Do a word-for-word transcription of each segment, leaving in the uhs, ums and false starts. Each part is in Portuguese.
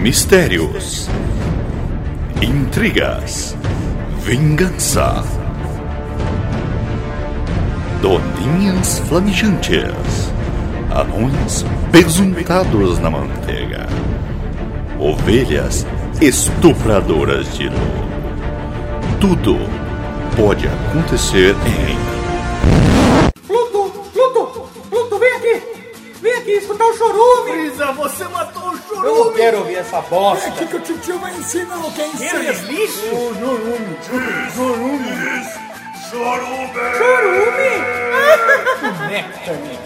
Mistérios, intrigas, vingança, doninhas flamejantes, anões pesuntados na manteiga, ovelhas estupradoras de luz. Tudo pode acontecer em... Pluto! Pluto! Pluto, vem aqui! Vem aqui escutar o chorume! Brisa, você matou o chorume! Eu não quero ouvir essa bosta! É aqui que o tio vai ensinar o que é Quero isso! lixo! Chorume! Chorume! Chorume! Chorume! Néctar!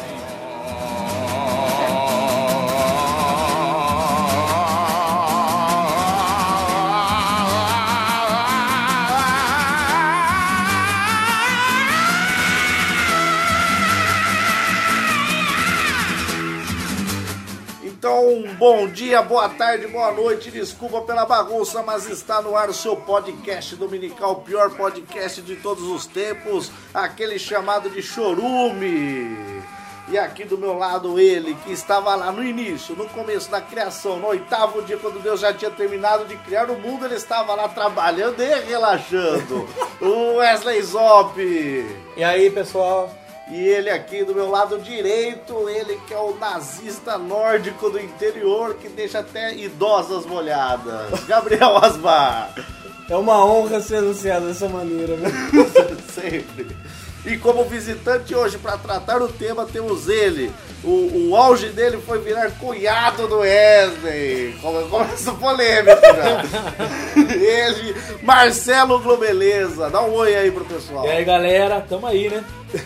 Então, bom dia, boa tarde, boa noite, desculpa pela bagunça, mas está no ar o seu podcast dominical, o pior podcast de todos os tempos, aquele chamado de Chorume. E aqui do meu lado ele, que estava lá no início, no começo da criação, no oitavo dia, quando Deus já tinha terminado de criar o mundo, ele estava lá trabalhando e relaxando, o Wesley Zop. E aí, pessoal? E ele aqui do meu lado direito, ele que é o nazista nórdico do interior, que deixa até idosas molhadas, Gabriel Asmar. É uma honra ser anunciado dessa maneira, né? Sempre. E como visitante hoje, para tratar o tema, temos ele. O, o auge dele foi virar cunhado do Wesley. Começa polêmico já. Ele, Marcelo Globeleza. Dá um oi aí pro pessoal. E aí, galera, tamo aí, né?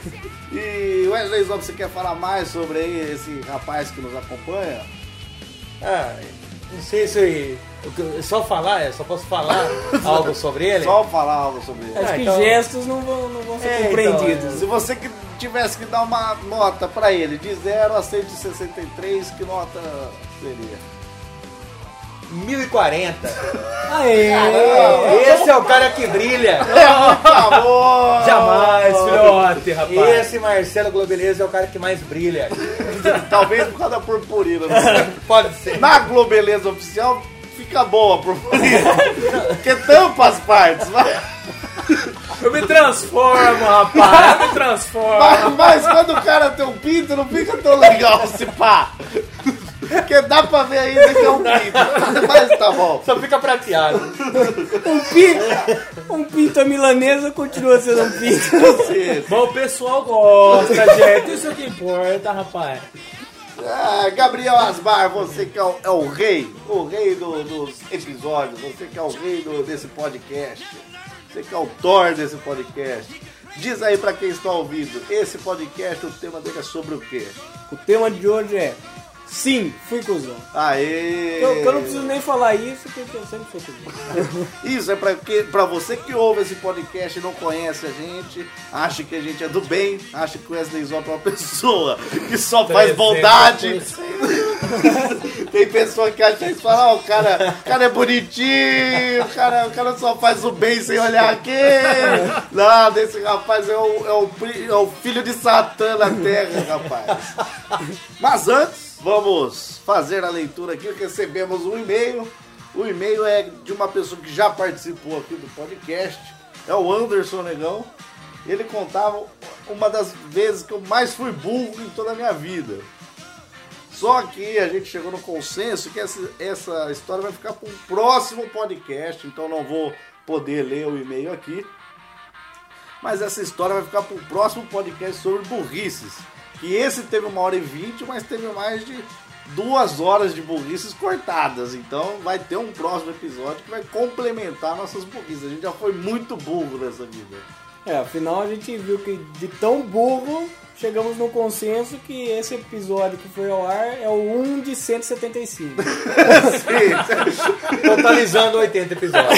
E Wesley Zop, você quer falar mais sobre aí esse rapaz que nos acompanha? Ah, não sei se eu, só falar, só posso falar algo sobre ele? Só falar algo sobre ele. Acho Ah, que então... gestos não vão, não vão ser É, compreendidos. então, Se você que tivesse que dar uma nota pra ele, de zero a cento e sessenta e três, que nota seria? mil e quarenta. Aê! Esse é o cara que brilha. Por favor! Jamais, filhote, rapaz. Esse Marcelo Globeleza é o cara que mais brilha. Talvez por causa da purpurina. Né? Pode ser. Na Globeleza Oficial fica boa a purpurina. Porque tampa as partes. Mas, Eu me transformo, rapaz. Eu me transformo. mas, mas quando o cara tem um pinto, não fica tão legal se pá. Porque dá pra ver ainda que é um pinto. Mas tá bom. Só fica prateado. Um pinto, um pinto à milanesa continua sendo um pinto. Bom, o pessoal gosta, gente. Isso é o que importa, rapaz. Ah, Gabriel Asmar, você que é o, é o rei, o rei do, dos episódios, você que é o rei do, desse podcast, você que é o Thor desse podcast. Diz aí pra quem está ouvindo, esse podcast, o tema dele é sobre o quê? O tema de hoje é sim, fui cuzão. Aê! Eu, eu não preciso nem falar isso, porque eu sempre fui cuzão. Isso é pra, que, pra você que ouve esse podcast e não conhece a gente, acha que a gente é do bem, acha que o Wesley Zop é uma pessoa que só faz bondade. Tem pessoa que acha isso e fala, oh, o cara, o cara é bonitinho, o cara, o cara só faz o bem sem olhar aqui. Nada, esse rapaz é o, é o, é o filho de Satã na terra, rapaz. Mas antes, vamos fazer a leitura aqui. Recebemos um e-mail. O e-mail é de uma pessoa que já participou aqui do podcast. É o Anderson Negão. Ele contava uma das vezes que eu mais fui burro em toda a minha vida. Só que a gente chegou no consenso que essa, essa história vai ficar para um próximo podcast. Então não vou poder ler o e-mail aqui. Mas essa história vai ficar para o próximo podcast sobre burrices. Que esse teve uma hora e vinte, mas teve mais de duas horas de burrices cortadas. Então vai ter um próximo episódio que vai complementar nossas burrices. A gente já foi muito burro nessa vida. É, afinal a gente viu que de tão burro chegamos no consenso que esse episódio que foi ao ar é o um de cento e setenta e cinco. Sim, Totalizando oitenta episódios.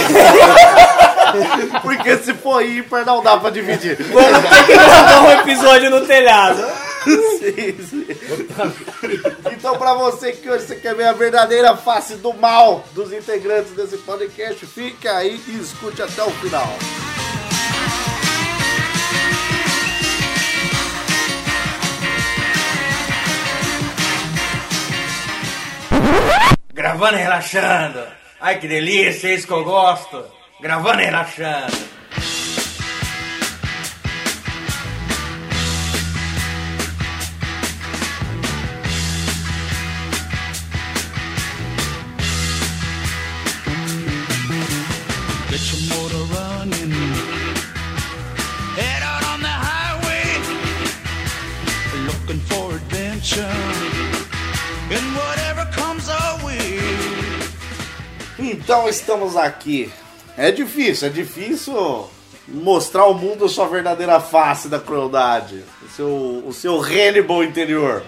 porque se for ímpar não dá pra dividir. Vamos ter que gravar um episódio no telhado. Sim, sim. Então, pra você que hoje você quer ver a verdadeira face do mal dos integrantes desse podcast, fique aí e escute até o final. gravando e relaxando. Ai, que delícia, é isso que eu gosto. Gravando e relaxando. Get your motor running. Head out on the highway. Looking for adventure. And whatever comes our way. Então estamos aqui. É difícil, é difícil mostrar ao mundo a sua verdadeira face da crueldade. O seu, o seu Hannibal interior.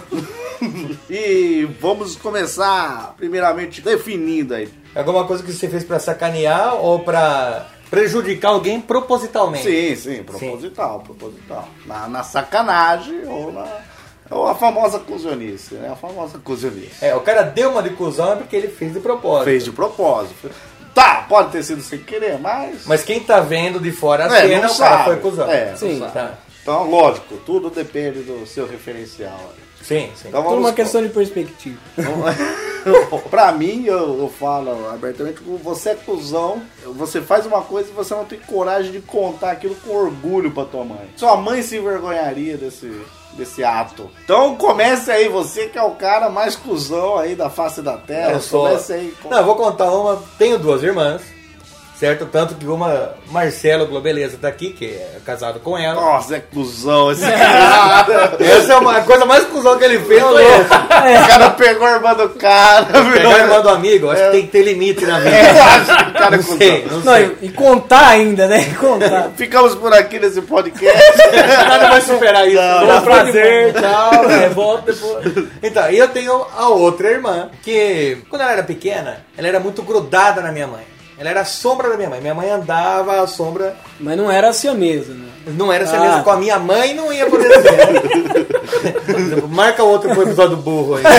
E vamos começar primeiramente definindo aí. Alguma coisa que você fez pra sacanear ou pra prejudicar alguém propositalmente? Sim, sim, proposital, sim. proposital. Na, na sacanagem ou na... Ou a famosa cusionice, né? A famosa cusionice. É, o cara deu uma de cuzão é porque ele fez de propósito. Fez de propósito. Tá, pode ter sido sem querer, mas... Mas quem tá vendo de fora a é, cena, o cara foi cuzão. É, sim, tá. Então, lógico, tudo depende do seu referencial. Sim, sim. Então, Tudo uma questão de perspectiva. Pra mim, eu, eu falo abertamente, você é cuzão, você faz uma coisa e você não tem coragem de contar aquilo com orgulho pra tua mãe. Sua mãe se envergonharia desse... desse ato. Então comece aí, você que é o cara mais cuzão aí da face da terra. Eu sou... Comece aí. Com... Não, eu vou contar uma. Tenho duas irmãs, certo? Tanto que uma, Marcelo Globeleza tá aqui, que é casado com ela. Nossa, é cuzão esse cara. Essa é uma coisa mais cuzão que ele fez. É. O cara pegou a irmã do cara. Pegar a irmã do amigo, acho é. que tem que ter limite na vida. É, acho que o cara é não cuzão. sei, não não, sei. E, e contar ainda, né? Contar. Ficamos por aqui nesse podcast. Nada vai superar isso. Não, Foi não, um prazer, tchau. É, volta depois. Então, e eu tenho a outra irmã, que quando ela era pequena, ela era muito grudada na minha mãe. Ela era a sombra da minha mãe. Minha mãe andava à sombra. Mas não era assim a mesa, né? Não era assim a ah. mesa com a minha mãe, não ia poder ser. Marca outro pro episódio do burro aí.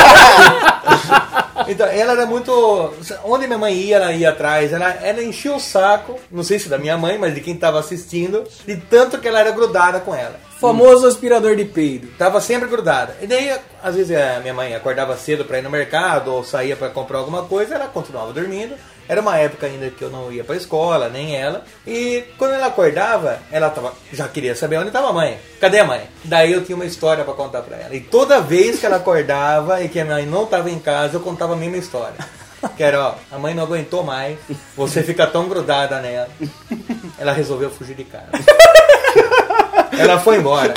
Então, ela era muito... Onde minha mãe ia, ela ia atrás. Ela, ela enchia o saco, não sei se da minha mãe, mas de quem tava assistindo, de tanto que ela era grudada com ela. Famoso aspirador de peido. Tava sempre grudada. E daí, às vezes, a minha mãe acordava cedo pra ir no mercado ou saía pra comprar alguma coisa, ela continuava dormindo. Era uma época ainda que eu não ia pra escola, nem ela. E quando ela acordava, ela tava, já queria saber onde estava a mãe. Cadê a mãe? Daí eu tinha uma história pra contar pra ela. E toda vez que ela acordava e que a mãe não tava em casa, eu contava a mesma história. Que era, ó, a mãe não aguentou mais, você fica tão grudada nela. Ela resolveu fugir de casa. Ela foi embora.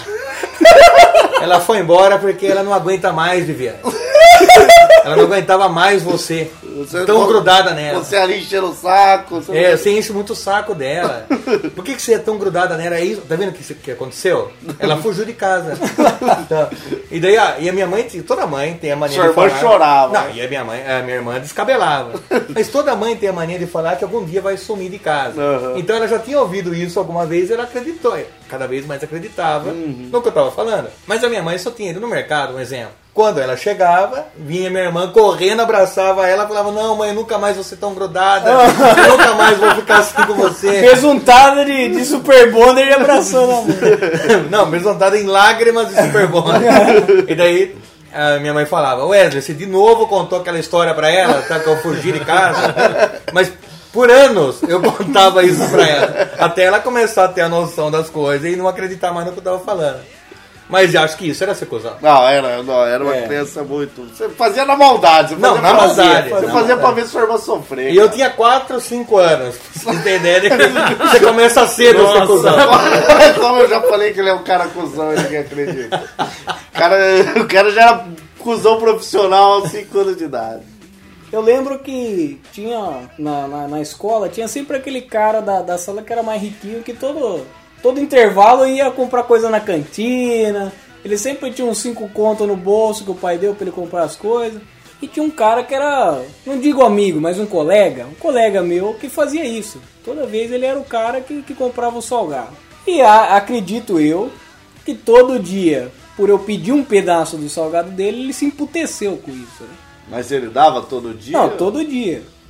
Ela foi embora porque ela não aguenta mais, Viviane. Ela não aguentava mais você. Você tão grudada nela. Você ali enchendo o saco. Você é, você enche muito o saco dela. Por que, que você é tão grudada nela? É isso? Tá vendo o que, que aconteceu? Ela fugiu de casa. Então, e daí, a, e a minha mãe, toda mãe tem a mania Sua de falar... Sua irmã chorava. Não, e a minha mãe, a minha irmã descabelava. Mas toda mãe tem a mania de falar que algum dia vai sumir de casa. Uhum. Então ela já tinha ouvido isso alguma vez e ela acreditou. Cada vez mais acreditava uhum. no que eu tava falando. Mas a minha mãe só tinha ido no mercado, um exemplo. Quando ela chegava, vinha minha irmã correndo, abraçava ela, falava, não mãe, nunca mais vou ser tão grudada, eu nunca mais vou ficar assim com você. Resultado de, de Super Bonder e abraçando a mãe. Não, resultado em lágrimas de Super Bonder. E daí a minha mãe falava, Wesley, você de novo contou aquela história pra ela, tá, que eu fugi de casa. Mas por anos eu contava isso pra ela, até ela começar a ter a noção das coisas e não acreditar mais no que eu tava falando. Mas acho que isso era ser cuzão. Não, era, não, era uma é. criança muito... Você fazia na maldade. Você não, fazia na pra maldade. Você na fazia maldade. pra ver sua irmã sofrer. E cara. Eu tinha quatro, cinco anos. Pra vocês entenderem. Você começa cedo a ser cuzão. Como eu já falei que ele é um cara cuzão, ninguém acredita. O cara, o cara já era cuzão profissional aos cinco anos de idade. Eu lembro que tinha na, na, na escola, tinha sempre aquele cara da, da sala que era mais riquinho, que todo, todo intervalo ia comprar coisa na cantina. Ele sempre tinha uns cinco contos no bolso que o pai deu pra ele comprar as coisas. E tinha um cara que era, não digo amigo, mas um colega, um colega meu que fazia isso. Toda vez ele era o cara que, que comprava o salgado. E a, acredito eu que todo dia, por eu pedir um pedaço do salgado dele, ele se emputeceu com isso, né? Mas ele dava todo dia? Não, todo dia.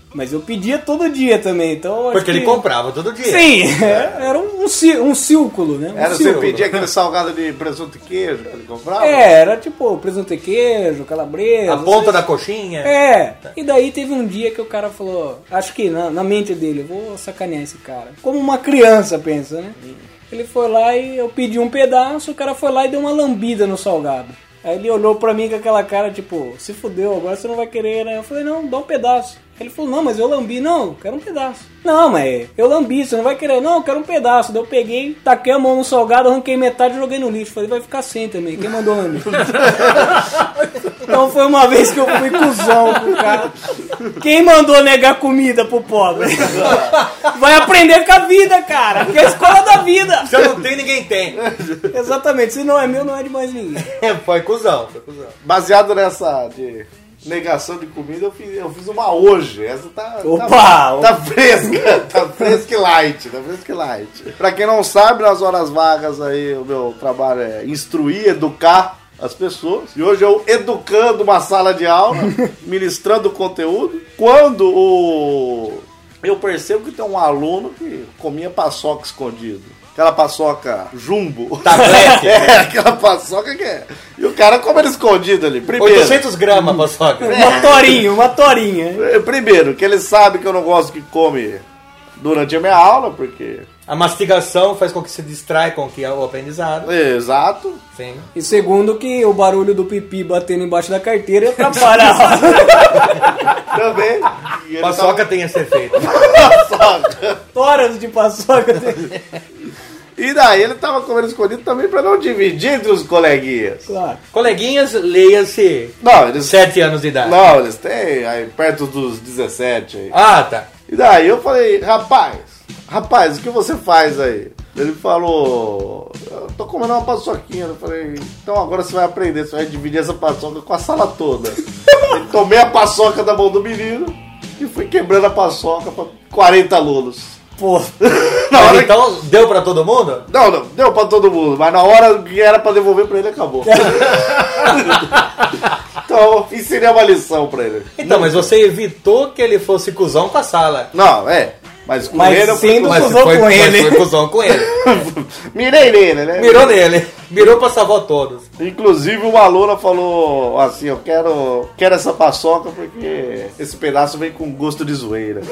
Mas eu pedia todo dia também, então... eu acho Porque ele que- comprava todo dia. Sim, é, era um, um, cí- um círculo, né? Um Era você círculo. pedir aquele salgado de presunto e queijo que ele comprava? É, era tipo presunto e queijo, calabresa. A ponta essas- da coxinha. É, e daí teve um dia que o cara falou, acho que na, na mente dele, eu vou sacanear esse cara. Como uma criança pensa, né? Ele foi lá e eu pedi um pedaço, o cara foi lá e deu uma lambida no salgado. Aí ele olhou pra mim com aquela cara, tipo, se fudeu, agora você não vai querer, né? Eu falei, não, dá um pedaço. Ele falou, não, mas eu lambi. Não, eu quero um pedaço. Não, mas eu lambi, você não vai querer. Não, eu quero um pedaço. Daí eu peguei, taquei a mão no salgado, arranquei metade e joguei no lixo. Falei, vai ficar sem também. Quem mandou lamber? Então foi uma vez que eu fui cuzão com o cara. Quem mandou negar comida pro pobre? Vai aprender com a vida, cara. Que é a escola da vida. Se eu não tenho, ninguém tem. Exatamente. Se não é meu, não é de mais ninguém. Foi cuzão, foi cuzão. Baseado nessa de negação de comida, eu fiz, eu fiz uma hoje. Essa tá, Opa! tá, tá fresca, tá fresca e light, tá fresca e light. Pra quem não sabe, nas horas vagas aí, o meu trabalho é instruir, educar as pessoas. E hoje eu educando uma sala de aula, ministrando conteúdo. Quando o... eu percebo que tem um aluno que comia paçoca escondido. Aquela paçoca jumbo. Tablete. É, aquela paçoca que é. E o cara come ele escondido ali. Primeiro, oitocentos gramas, paçoca. Uma torinha, uma torinha. primeiro, que ele sabe que eu não gosto que come durante a minha aula, porque... A mastigação faz com que se distrai com que é o aprendizado. Exato. Sim. E segundo que o barulho do pipi batendo embaixo da carteira atrapalha. Também. E ele Paçoca tava- tem esse efeito. Paçoca. Toras de paçoca. E daí ele tava comendo escondido também pra não dividir entre os coleguinhas. Claro. Coleguinhas, leia-se Não, eles... sete anos de idade. Não, eles têm aí perto dos dezessete aí. Ah, tá. E daí eu falei, rapaz, rapaz, o que você faz aí? Ele falou, eu tô comendo uma paçoquinha. Eu falei, então agora você vai aprender, você vai dividir essa paçoca com a sala toda. Eu tomei a paçoca da mão do menino e fui quebrando a paçoca pra quarenta alunos. Pô. Na hora que... Então, deu pra todo mundo? Não, não, deu pra todo mundo, mas na hora que era pra devolver pra ele, acabou. Então, ensinei uma lição pra ele. Então, mas você evitou que ele fosse cuzão com a sala. Não, é, mas com Mas ele eu fui sendo Mas cuzão foi, com mas ele. foi cuzão com ele. Mirei nele, né? Mirou nele. Mirou pra salvar todos. Inclusive uma aluna falou assim, eu quero, quero essa paçoca porque esse pedaço vem com gosto de zoeira.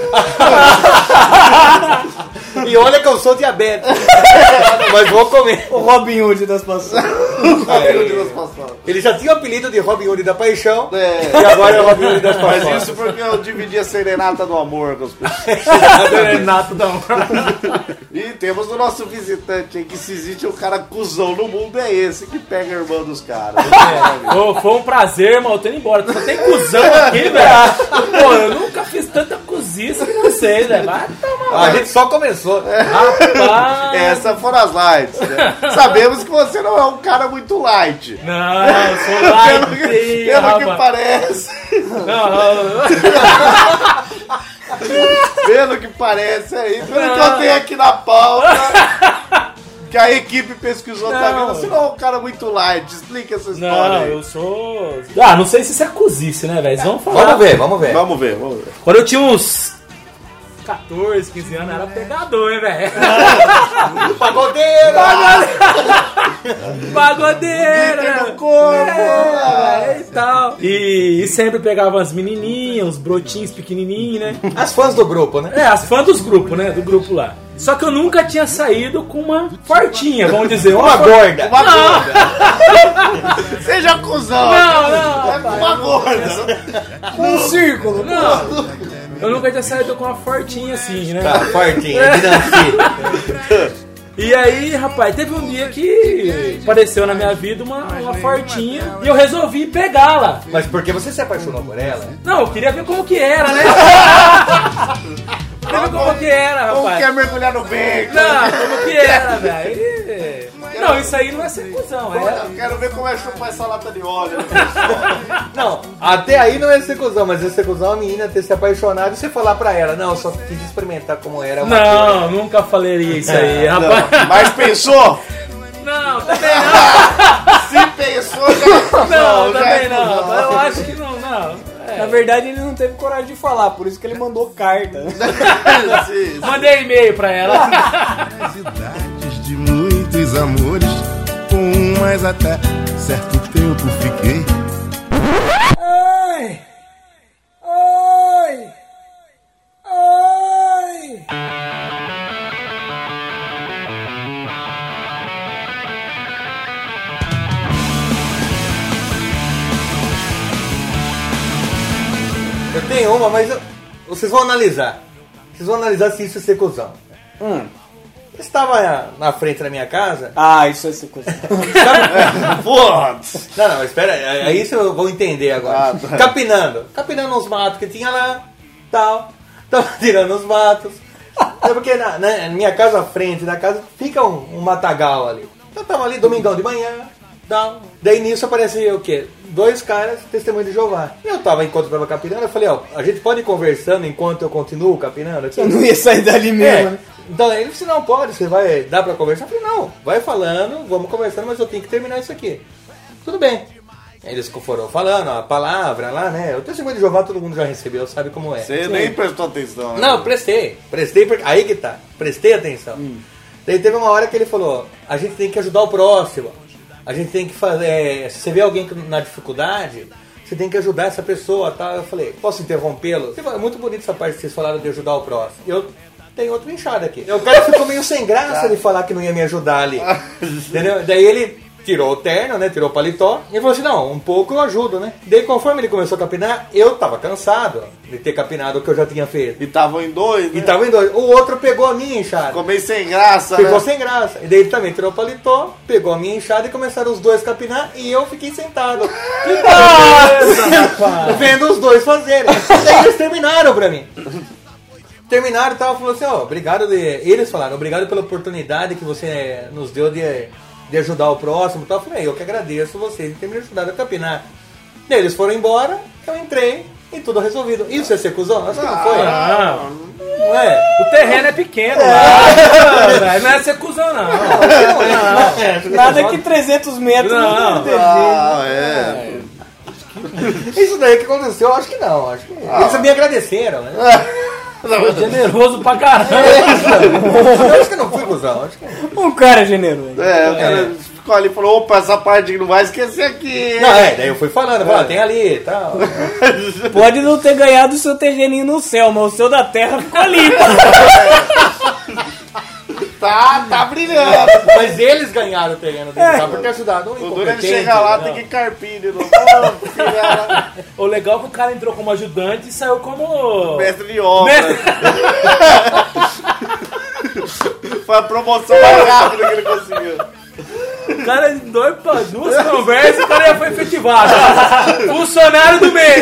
E olha que eu sou diabético. Mas vou comer. O Robin Hood das paçocas. Ele já tinha o apelido de Robin Hood da Paixão. É. E agora é o Robin Hood das Mas Paixões. isso porque eu dividi a serenata do amor com as pessoas. Renato da E temos o nosso visitante aí, que se existe um cara cuzão no mundo, é esse que pega a irmã dos caras. Ô, foi um prazer, irmão. Eu tô indo embora. Só tem cuzão aqui, velho. Pô, eu nunca fiz tanta cozice com vocês, velho. Vai tomar. A gente só começou. Rapaz. Essas foram as lights, né? Sabemos que você não é um cara muito light. Não, eu sou light. Pelo que, pelo que parece. Não, não. Pelo que parece aí, pelo que eu tenho aqui na pauta, que a equipe pesquisou, tá vendo? Você não é um cara muito light, explica essa história Não, aí. eu sou. Ah, não sei se isso é cozice, né, velho? Vamos falar. Vamos ver, vamos ver. Vamos ver, vamos ver. Quando eu tinha uns catorze, quinze anos, era pegador, hein, velho? Pagodeiro! Pagodeiro! Fica no corpo! É, e tal. E, e sempre pegava as menininhas, uns brotinhos pequenininhos, né? As fãs do grupo, né? É, as fãs dos grupos, né? Do grupo lá. Só que eu nunca tinha saído com uma fortinha, vamos dizer. Uma gorda. Uma gorda! Seja cuzão! Não, não, é uma gorda! Um círculo. Não, eu nunca tinha saído com uma fortinha assim, né? Tá, fortinha, dinastia. E aí, rapaz, teve um dia que apareceu na minha vida uma, uma fortinha e eu resolvi pegá-la. Mas por que você se apaixonou por ela? Não, eu queria ver como que era, né? Queria ver como que era, Como rapaz. quer mergulhar no bacon? Não, como que era, velho? E- Não, isso aí não é ser cuzão, é. Eu quero ver como é chupar essa lata de óleo. Não, até aí não é ser cuzão, mas é ser cuzão a menina ter se apaixonado e você falar pra ela, não, eu só quis experimentar como era uma coisa. Não, nunca falaria isso aí, rapaz. Mas pensou? Não, também não. Se pensou, já é cuzão, Não, já é também não. cuzão. Eu acho que não, não. É, Na verdade, ele não teve coragem de falar, por isso que ele mandou carta. Mandei e-mail pra ela. Curiosidades de muitos amores, com um mais até certo tempo fiquei. Ai! Ai! Ai! Eu tenho uma, mas eu- vocês vão analisar. Vocês vão analisar se isso é ser cuzão. Hum. Eu estava na frente da minha casa. Ah, isso é ser cuzão. Porra! Não, não, espera, aí isso eu vou entender agora. Ah, tá. Capinando. Capinando uns matos que tinha lá, tal. Tava tirando os matos. É porque na, na minha casa à frente da casa fica um, um matagal ali. Eu tava ali domingão de manhã, tal. Daí nisso apareceu o quê? Dois caras, testemunho de Jeová. E eu tava, enquanto eu tava capinando, eu falei, ó, a gente pode ir conversando enquanto eu continuo capinando aqui? Eu não ia sair dali mesmo, É. né? Então ele disse, não, pode, você vai, dá pra conversar? Eu falei, não, vai falando, vamos conversando, mas eu tenho que terminar isso aqui. Tudo bem. Eles foram falando a palavra lá, né? O testemunho de Jeová todo mundo já recebeu, sabe como é. Você nem prestou atenção. né? Não, prestei. Prestei, porque... aí que tá. Prestei atenção. Daí teve uma hora que ele falou, a gente tem que ajudar o próximo. A gente tem que fazer... Se você vê alguém na dificuldade, você tem que ajudar essa pessoa, tá? Eu falei, posso interrompê-lo? É muito bonito essa parte que vocês falaram de ajudar o próximo. Eu tenho outro inchado aqui. O cara ficou meio sem graça de falar que não ia me ajudar ali. Entendeu? Daí ele... tirou o terno, né? Tirou o paletó. E falou assim, não, um pouco eu ajudo, né? Daí conforme ele começou a capinar, eu tava cansado de ter capinado o que eu já tinha feito. E tava em dois, né? E tava em dois. O outro pegou a minha enxada. Ficou meio sem graça, Ficou né? sem graça. E daí ele também tirou o paletó, pegou a minha enxada e começaram os dois a capinar e eu fiquei sentado. Nossa, vendo os dois fazerem. E daí eles terminaram pra mim. Terminaram e tal, falou assim, ó, obrigado de... Eles falaram, obrigado pela oportunidade que você nos deu de... de ajudar o próximo e tal. Eu falei, eu que agradeço vocês de terem me ajudado a capinar. Daí eles foram embora, eu entrei e tudo resolvido. Isso é ser cuzão? Acho que não foi. Não. Não é? O terreno é pequeno, é. Não é ser cuzão, não. Não, Nada que trezentos metros Não. tem jeito. Ah, é. Isso daí que aconteceu, eu acho que não. Acho que... Eles me agradeceram, né? Generoso pra caramba. Eu acho que não fui cuzão. Acho que não. Um cara generoso. É, o cara ficou ali e falou, opa, essa parte que não vai esquecer aqui. Não, é, daí eu fui falando, falei, ah, tem ali e tal. Pode não ter ganhado o seu terreninho no céu, mas o seu da terra ficou ali. Tá, tá brilhando. Mas eles ganharam o terreno deles, é. Por ter ajudado um O duro é incompetente. ele chegar lá, não. tem que carpir de novo. Pô, filha, O legal é que o cara entrou como ajudante e saiu como... mestre de obra. Mestre- Foi a promoção mais rápida que ele conseguiu. O cara dois pra duas conversas, o cara já foi efetivado. Funcionário do mês.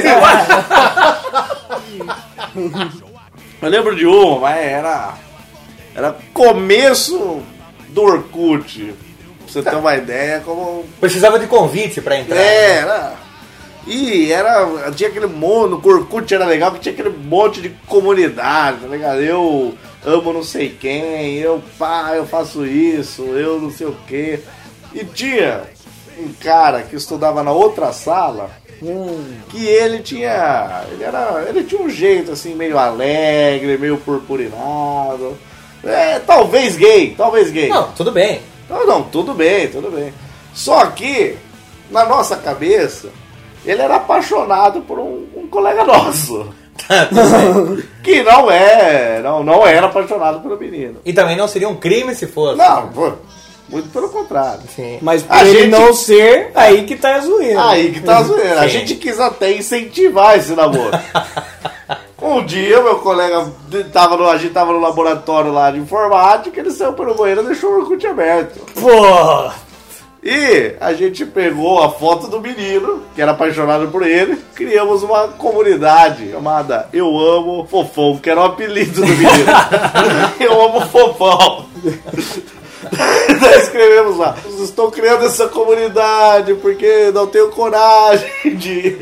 Eu lembro de uma, mas era... Era começo do Orkut. Pra você ter uma ideia, como... Precisava de convite pra entrar. É, era... E era... Tinha aquele monte... O Orkut era legal, porque tinha aquele monte de comunidade, tá ligado? Eu amo não sei quem, eu pá, eu faço isso, eu não sei o quê. E tinha um cara que estudava na outra sala... Hum. Que ele tinha... Ele era... Ele tinha um jeito assim, meio alegre, meio purpurinado... É, talvez gay, talvez gay. Não, tudo bem. Não, não, tudo bem, tudo bem. Só que, na nossa cabeça, ele era apaixonado por um, um colega nosso. Que não é, não, não era apaixonado pelo menino. E também não seria um crime se fosse. Não, pô, muito pelo contrário. Sim. Mas por A ele gente- não ser, aí que tá a zoeira. Aí que tá zoeira. A Sim. gente quis até incentivar esse namoro. Um dia, meu colega tava no, a gente tava no laboratório lá de informática, ele saiu pelo banheiro e deixou o Orkut aberto. Pô! E a gente pegou a foto do menino, que era apaixonado por ele, criamos uma comunidade chamada Eu Amo Fofão, que era o apelido do menino. Eu Amo Fofão. Nós escrevemos lá, estou criando essa comunidade porque não tenho coragem de...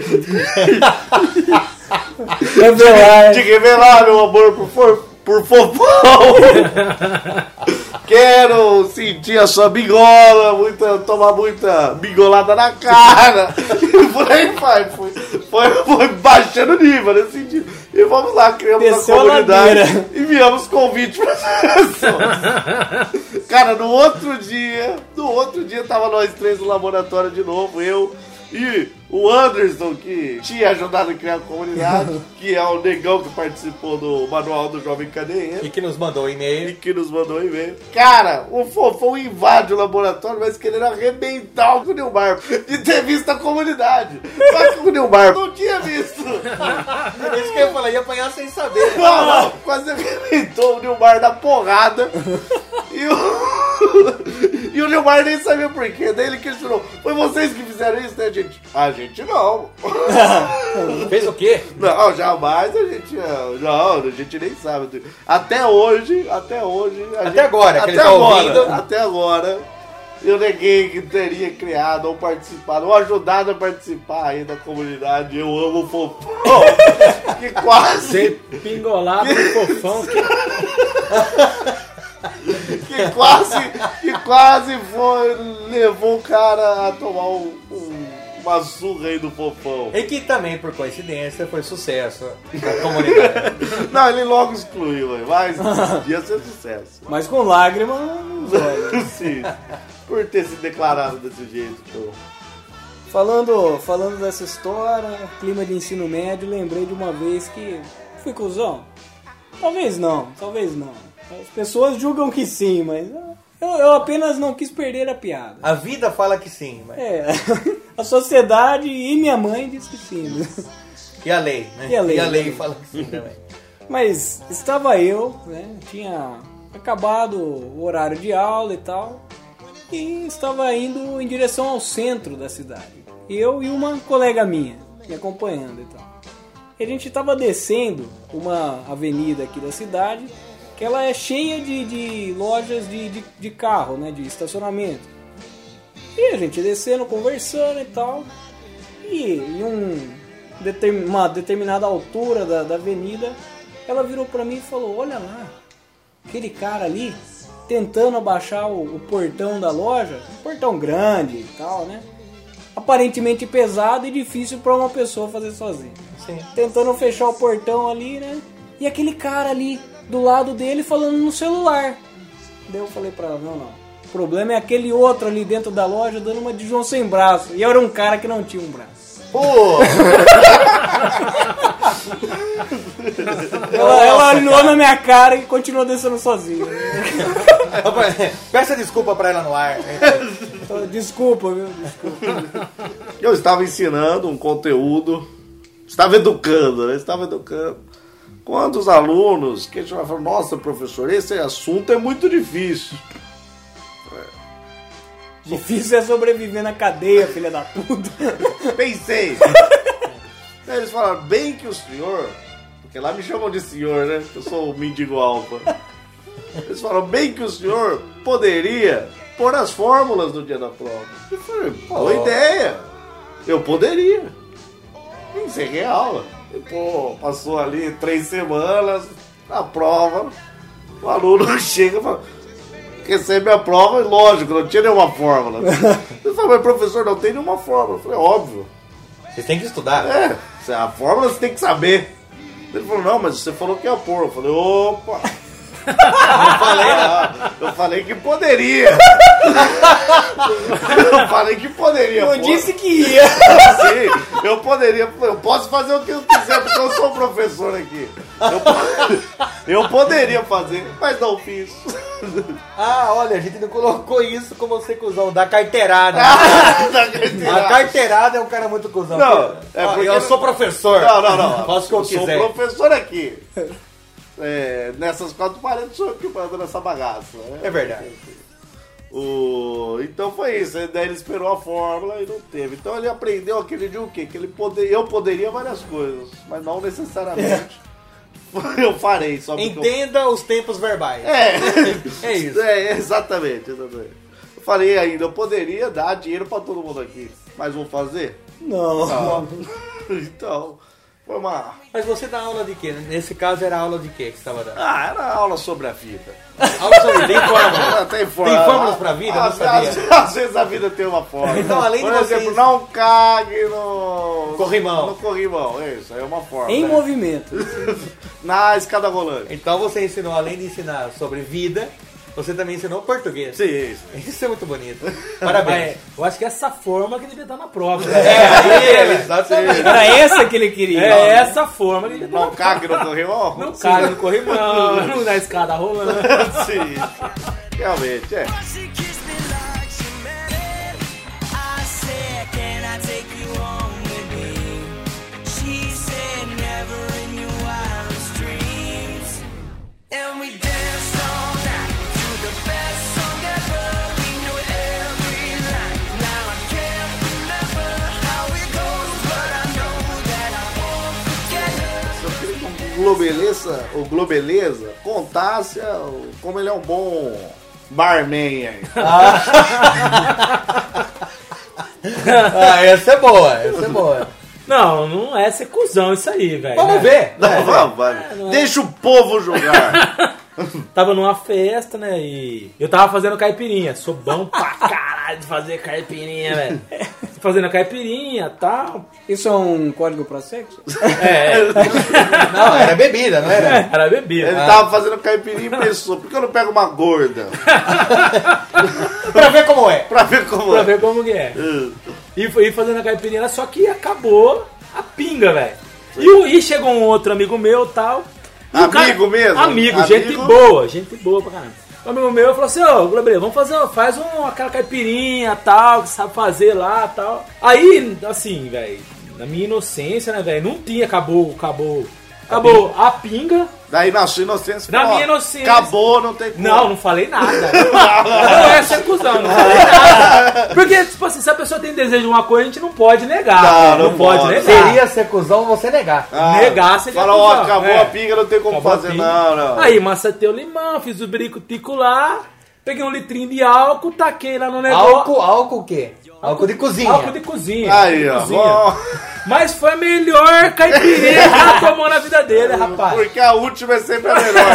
Revelar. de revelar meu amor por, for, por Fofão. Quero sentir a sua bigola, muita, tomar muita bigolada na cara. E por aí vai. Foi, Foi, foi baixando o nível nesse sentido. E vamos lá, criamos Desceu a comunidade a ladeira. e enviamos convite para as pessoas. Cara, no outro dia, no outro dia tava nós três no laboratório de novo, eu e o Anderson, que tinha ajudado a criar a comunidade, que é o negão que participou do Manual do Jovem Cadeieiro. E que nos mandou um e-mail. E que nos mandou um e-mail. Cara, o Fofão invade o laboratório, mas querendo arrebentar o Nilmar de ter visto a comunidade. Só que o Nilmar não tinha visto. Por isso que eu falei, ia apanhar sem saber. Não, não, quase arrebentou o Nilmar da porrada. E o, e o Nilmar nem sabia por quê. Daí ele questionou: foi vocês que fizeram isso, né, gente? A gente não. Fez o quê? Não, jamais a gente. Não, a gente nem sabe. Até hoje, até hoje. Até gente, agora, que até ele tá agora, ouvindo. Até agora, eu neguei que teria criado ou participado, ou ajudado a participar aí da comunidade. Eu amo o Fofão. Que quase. Você pingolado no Fofão. Que... Que quase, que quase foi, levou o cara a tomar um, um, uma surra aí do Fofão. E que também, por coincidência, foi sucesso na comunidade. Não, ele logo excluiu, mas ia ser sucesso. Mas com lágrimas, sim, por ter se declarado desse jeito. Então. Falando, falando dessa história, clima de ensino médio, lembrei de uma vez que fui cuzão. Talvez não, talvez não. As pessoas julgam que sim, mas eu, eu apenas não quis perder a piada. A vida fala que sim, mas... É, a sociedade e minha mãe diz que sim. E a lei, né? E a lei, e a lei fala que sim também. Mas estava eu, né? Tinha acabado o horário de aula e tal, e estava indo em direção ao centro da cidade. Eu e uma colega minha me acompanhando e tal. E a gente estava descendo uma avenida aqui da cidade, que ela é cheia de, de lojas de, de, de carro, né, de estacionamento. E a gente descendo, conversando e tal. E em um, determin, uma determinada altura da, da avenida, ela virou pra mim e falou: olha lá, aquele cara ali tentando abaixar o, o portão da loja, um portão grande e tal, né? Aparentemente pesado e difícil pra uma pessoa fazer sozinha. Sim. Tentando fechar o portão ali, né? E aquele cara ali do lado dele falando no celular. Daí eu falei pra ela: não, não. O problema é aquele outro ali dentro da loja dando uma de João sem braço. E eu era um cara que não tinha um braço. Pô! ela, ela olhou na minha cara e continuou descendo sozinha. Peça desculpa pra ela no ar. Desculpa, viu? Desculpa. Eu estava ensinando um conteúdo, estava educando, né? Estava educando. Quando os alunos questionaram, falaram: nossa, professor, esse assunto é muito difícil. Difícil é sobreviver na cadeia, filha da puta. Pensei. Aí eles falaram: bem que o senhor, porque lá me chamam de senhor, né? Eu sou o mendigo alfa. Eles falaram: bem que o senhor poderia pôr as fórmulas no dia da prova. Eu falei: boa oh. ideia. Eu poderia. Encerrei a aula. E, pô, passou ali três semanas, a prova, o aluno chega e fala: recebe a prova, e lógico, não tinha nenhuma fórmula. Ele falou: mas professor, não tem nenhuma fórmula. Eu falei: óbvio. Você tem que estudar. É, a fórmula você tem que saber. Ele falou: não, mas você falou que ia pôr. Eu falei: opa. Eu falei, ah, eu falei que poderia. Eu falei que poderia. Eu pô. disse que ia. Sim, eu poderia. Eu posso fazer o que eu quiser, porque eu sou professor aqui. Eu, eu poderia fazer, mas não fiz. Ah, olha, a gente não colocou isso como você, cuzão, da carteirada. Ah, da carteirada. A carteirada é um cara muito cuzão. Não, é porque... Eu sou professor. Não, não, não. Faço o que eu, eu quiser. sou professor aqui. É, nessas quatro paredes sou eu que mando nessa bagaça. Né? É verdade. O... Então foi isso. Daí ele esperou a fórmula e não teve. Então ele aprendeu aquele dia o quê? Que ele poder... eu poderia várias coisas, mas não necessariamente é. eu farei. Só Entenda eu... os tempos verbais. É, é isso. É, exatamente, exatamente. Eu falei ainda, eu poderia dar dinheiro pra todo mundo aqui, mas vou fazer? Não. Não. Então... Foi uma... Mas você dá aula de quê? Nesse caso era aula de quê que você estava dando? Ah, era aula sobre a vida. Aula sobre... Tem fórmulas? Tem fórmulas. Tem fórmulas pra vida? Eu não Às, sabia. às, às vezes a vida tem uma fórmula. Então, além Por de exemplo, vocês- não cague no... Corrimão. No corrimão, isso, aí é uma fórmula. Em né? movimento. Na escada rolante. Então você ensinou, além de ensinar sobre vida, você também ensinou português. Sim, isso. Isso é muito bonito. Parabéns. Mas eu acho que é essa forma que devia estar na prova. É, Né? aí, exatamente. Era essa que ele queria. É essa forma que devia estar na Não cague no corrimão? Não caga no corrimão, não na escada rolando. Sim, realmente, é. She kissed me like she meant it. I said, can I take you home with me? She said, never in your wildest dreams. And we danced all night to the best song ever. We knew every line. Now I can't remember how it goes, but I know that I won't forget her. Eu queria que o Globeleza, o Globeleza contasse o- como ele é um bom barman aí. Ah, essa é boa, essa é boa. Não, não é ser cuzão isso aí, velho. Vamos né? ver. Não, vamos, vai. Deixa o povo julgar. Tava numa festa, né? E eu tava fazendo caipirinha. Sou bom pra caralho de fazer caipirinha, velho. Fazendo a caipirinha e tal. Isso é um código pra sexo? É, Não, era bebida, não era? era bebida. Ele tava fazendo caipirinha e pensou, por que eu não pego uma gorda? Pra ver como é. Pra ver como Pra é. ver como que é. E fui fazendo a caipirinha, só que acabou a pinga, velho. E, o- e chegou um outro amigo meu e tal. E o Amigo mesmo? Amigo, Amigo? gente boa, gente boa pra caramba. Um amigo meu falou assim, ô, Globeleza, vamos fazer, faz um, aquela caipirinha tal, que sabe fazer lá tal. Aí, assim, velho, na minha inocência, né, velho, não tinha, acabou, acabou, acabou a pinga. Daí na sua inocência, Na ó, minha inocência. acabou, não tem como. Não, não falei nada. Não é ser cuzão, não falei nada. Porque, tipo assim, se a pessoa tem desejo de uma coisa, a gente não pode negar. Não, né? não pode, pode. negar. Seria ser cuzão você negar. Ah, Negar seria fala, ó, cuzão, acabou é. a pinga, não tem como Acabou a fazer, pinga. não, não. Aí, macetei o limão, fiz o brico-tico lá, peguei um litrinho de álcool, taquei lá no negócio. Álcool, álcool o quê? Álcool de cozinha. Álcool de cozinha. Aí, de ó, cozinha. bom, Mas foi a melhor caipirinha que ela tomou na vida dele, rapaz. porque a última é sempre a melhor.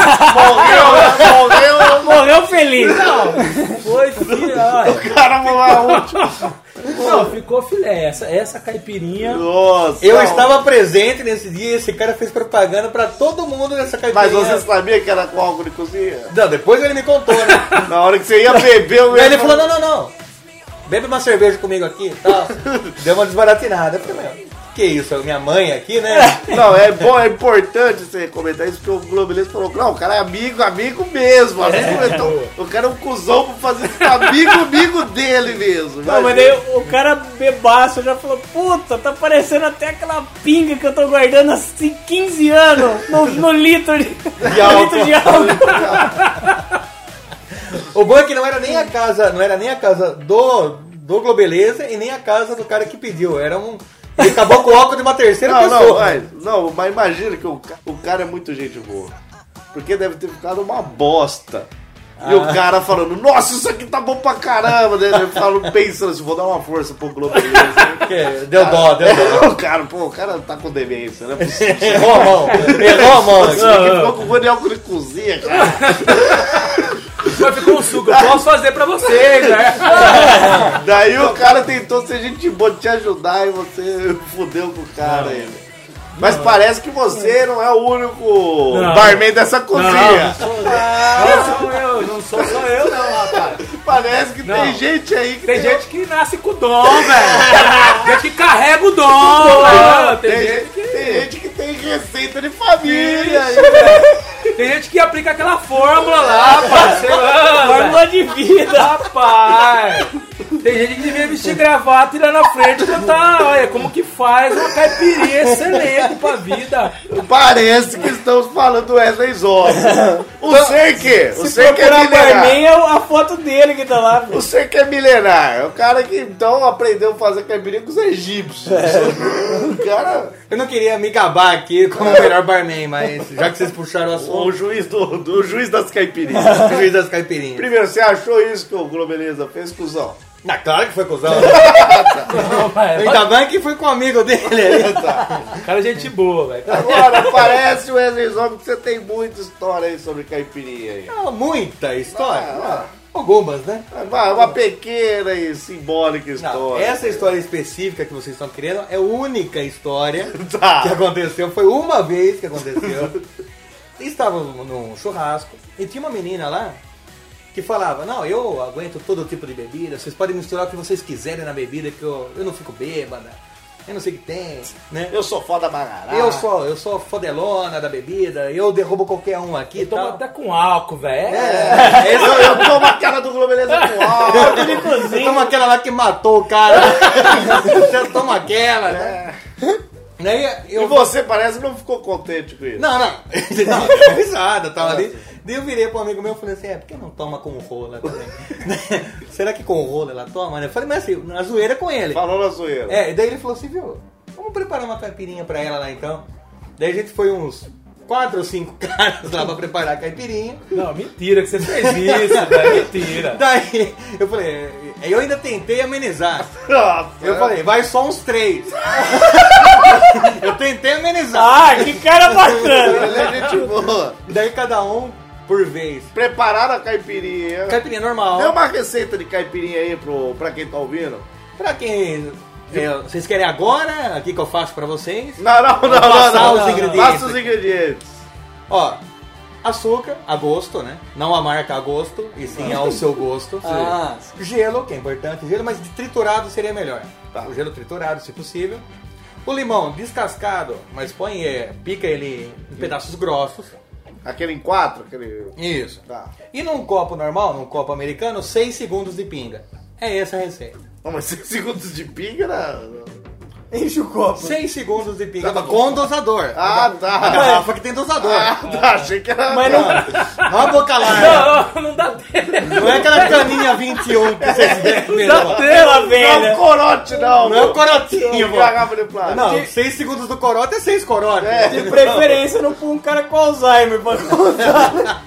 Morreu, morreu, Morreu feliz. Foi filé. o cara morreu a última. Não, ficou filé. Essa, essa caipirinha... Nossa. Eu não. estava presente nesse dia e esse cara fez propaganda pra todo mundo nessa Mas caipirinha. você sabia que era com álcool de cozinha? Não, depois ele me contou, né? Na hora que você ia beber, eu Aí ele falou, não, não, não. Bebe uma cerveja comigo aqui e tal. Deu uma desbaratinada. Eu falei, meu, que isso? Minha mãe aqui, né? Não, é bom, é importante você comentar isso, porque o Globeleza falou, não, o cara é amigo, amigo mesmo. Amigo, então, o cara é um cuzão pra fazer isso, amigo, amigo dele mesmo. Não, mas daí o cara bebaço já falou, puta, tá parecendo até aquela pinga que eu tô guardando há assim, quinze anos no, no litro de, De álcool. litro de álcool. O bom é que não era nem a casa, não era nem a casa do, do Globeleza e nem a casa do cara que pediu. Era um. Ele acabou com o álcool de uma terceira Não, pessoa. não, mas, não, mas imagina que o, ca- o cara é muito gente boa. Porque deve ter ficado uma bosta. E Ah. o cara falando, nossa, isso aqui tá bom pra caramba. Daí ele fala, pensando assim, vou dar uma força pro Globeleza. Que deu dó, deu dó. O cara, pô, o cara tá com demência, né? Você Errou a mão. Errou a mão. que ficou com o de álcool de cozinha, cara. Mas ficou um suco, eu posso fazer pra vocês, né? Daí o cara tentou ser gente boa de te ajudar e você fudeu com o cara ainda. Mas parece que você não é o único Não. barman dessa cozinha. Não sou eu, não sou só eu não, rapaz. Parece que Não. tem gente aí que Tem gente que nasce com o dom, velho. Gente que carrega o dom, velho. Tem, Tem gente, gente que... tem gente que tem receita de família. Tem gente que aplica aquela fórmula lá, rapaz. Sei lá, Fórmula de vida. rapaz. Tem gente que devia vestir gravata e ir lá na frente e contar, olha, como que faz uma caipirinha excelente pra vida. Parece que estamos falando do Wesley Zop. O ser que? O Se ser que é procurar milenar. barman, é a foto dele que tá lá. O ser que é milenar. É o cara que então aprendeu a fazer caipirinha com os egípcios. O cara... Eu não queria me gabar aqui como o melhor barman, mas já que vocês puxaram o assunto, O juiz, do, do juiz das caipirinhas. o juiz das caipirinhas. Primeiro, você achou isso que o Globeleza fez, cuzão? Na claro que foi cuzão. Não, velho. Ainda bem que foi com um amigo dele ali. Cara, gente boa, velho. Agora, parece o Wesley Zop que você tem muita história aí sobre caipirinha aí. Não, muita história. Ah, Algumas, né? Uma, uma pequena e simbólica Não, história. essa história específica que vocês estão querendo é a única história Tá. que aconteceu. Foi uma vez que aconteceu. Estávamos num churrasco e tinha uma menina lá que falava, não, eu aguento todo tipo de bebida, vocês podem misturar o que vocês quiserem na bebida, que eu, eu não fico bêbada, eu não sei o que tem, né? Eu sou foda bagará. Eu sou, eu sou fodelona da bebida, eu derrubo qualquer um aqui e Eu tomo tal. até com álcool, velho. É, Eu, eu tomo a cara do Globeleza com álcool. eu tomo aquela lá que matou o cara. Você toma aquela, né? Daí eu E você parece que não ficou contente com isso. Não, não. Não, deu risada, tava ali. Daí eu virei pro amigo meu e falei assim, é, por que não toma com rola também? Será que com rola ela toma? Eu falei, mas assim, na zoeira com ele. Falou na zoeira. É, e daí ele falou assim, viu, vamos preparar uma caipirinha pra ela lá então. Daí a gente foi uns quatro ou cinco caras lá pra preparar a caipirinha. Não, mentira que você fez isso, velho. Mentira. Daí eu falei, eu ainda tentei amenizar. Nossa. Eu falei, vai só uns três. Eu tentei amenizar. Ah, que cara bacana! Ele é gente boa. Daí cada um por vez. Prepararam a caipirinha. Caipirinha normal. Dê uma receita de caipirinha aí pro, pra quem tá ouvindo. Pra quem... é, vocês querem agora? Aqui que eu faço pra vocês? Não, não, não, não. passar não, os não, ingredientes Passa os aqui. ingredientes. Ó, açúcar, a gosto, né? Não a marca a gosto, e sim ao seu gosto. Ah, Gelo, que é importante, gelo, mas de triturado seria melhor. Tá. O gelo triturado, se possível. O limão descascado, mas põe, é, pica ele em pedaços grossos. Aquele em quatro, aquele... Isso. Tá. E num copo normal, num copo americano, seis segundos de pinga. É essa a receita. Não, mas cinco segundos de pinga, né? enche o copo. seis segundos de pinga com dosador. Ah, tá. A garrafa que tem dosador. Ah, tá. Achei que era... Mas não, Não a boca larga. Não, não dá tempo. Não é aquela caninha vinte e um que vocês bebem. dá Não, tela, Não é velha. um corote, não. não é o corotinho, Não, pô. garrafa de plástico. Não, seis segundos do corote é seis corotes. É. De preferência, não põe um cara com Alzheimer pra contar.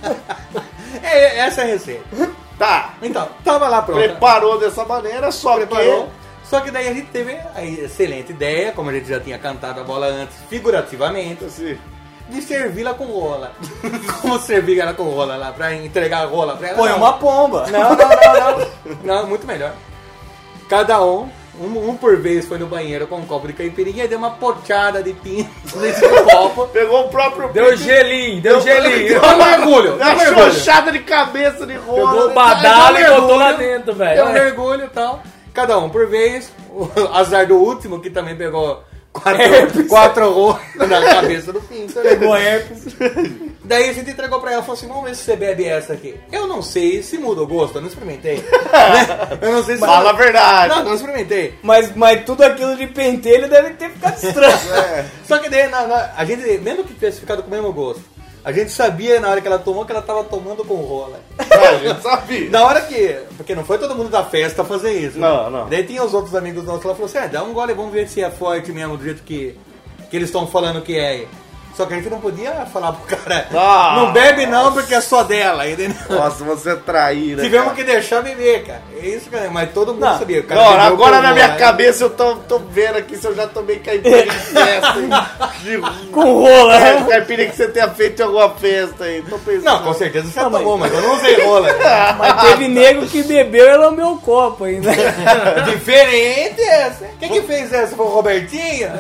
É, essa é a receita. Tá. Então, tava lá pronto. Preparou dessa maneira, só Preparou. que... Só que daí a gente teve a excelente ideia, como a gente já tinha cantado a bola antes, figurativamente, Assim, de servi-la com rola. Como servir ela com rola lá, pra entregar a rola pra ela? Põe Não. uma pomba. Não, não, não, não. Não, muito melhor. Cada um, um, um por vez foi no banheiro com um copo de caipirinha e deu uma pochada de tinta nesse copo. pegou o próprio... Deu gelinho, deu gelinho. Deu um mergulho, Deu deu um uma mergulho. xoxada de cabeça de Pegou rola. o badalo e Deu um botou lá mergulho. dentro, Deu um velho. mergulho e tal. Cada um por vez. O azar do último, que também pegou quatro, quatro rolos na cabeça do pinto. Pegou herpes. Daí a gente entregou pra ela e falou assim, vamos ver se você bebe essa aqui. Eu não sei se muda o gosto, eu não experimentei. Né? Eu não sei se... Fala a verdade. Não, não experimentei. Mas, mas tudo aquilo de pentelho deve ter ficado estranho. Só que daí, na, na- a gente, mesmo que tivesse ficado com o mesmo gosto, a gente sabia na hora que ela tomou que ela tava tomando com rola. A gente sabia. Na hora que... Porque não foi todo mundo da festa fazer isso. Não, não. Daí tinha os outros amigos nossos lá e falou assim, ah, dá um gole, vamos ver se é forte mesmo, do jeito que, que eles estão falando que é. Só que a gente não podia falar pro cara, Ah. não bebe não porque é só dela. Entendeu? Nossa, você é traíra. Tivemos cara. que deixar beber, cara. É isso, cara. Mas todo mundo Não. sabia. O cara Não, bebeu agora com na minha rola, né? cabeça eu tô, tô vendo aqui se eu já tomei caipirinha em festa. hein? De... Com rola. É, caipirinha que você tenha feito em alguma festa aí. Tô pensando. Não, com certeza você Não, tomou, mas eu não usei rola. Mas teve nego que bebeu e lambeu o copo ainda. Diferente essa. Quem que fez essa? Foi o Robertinho?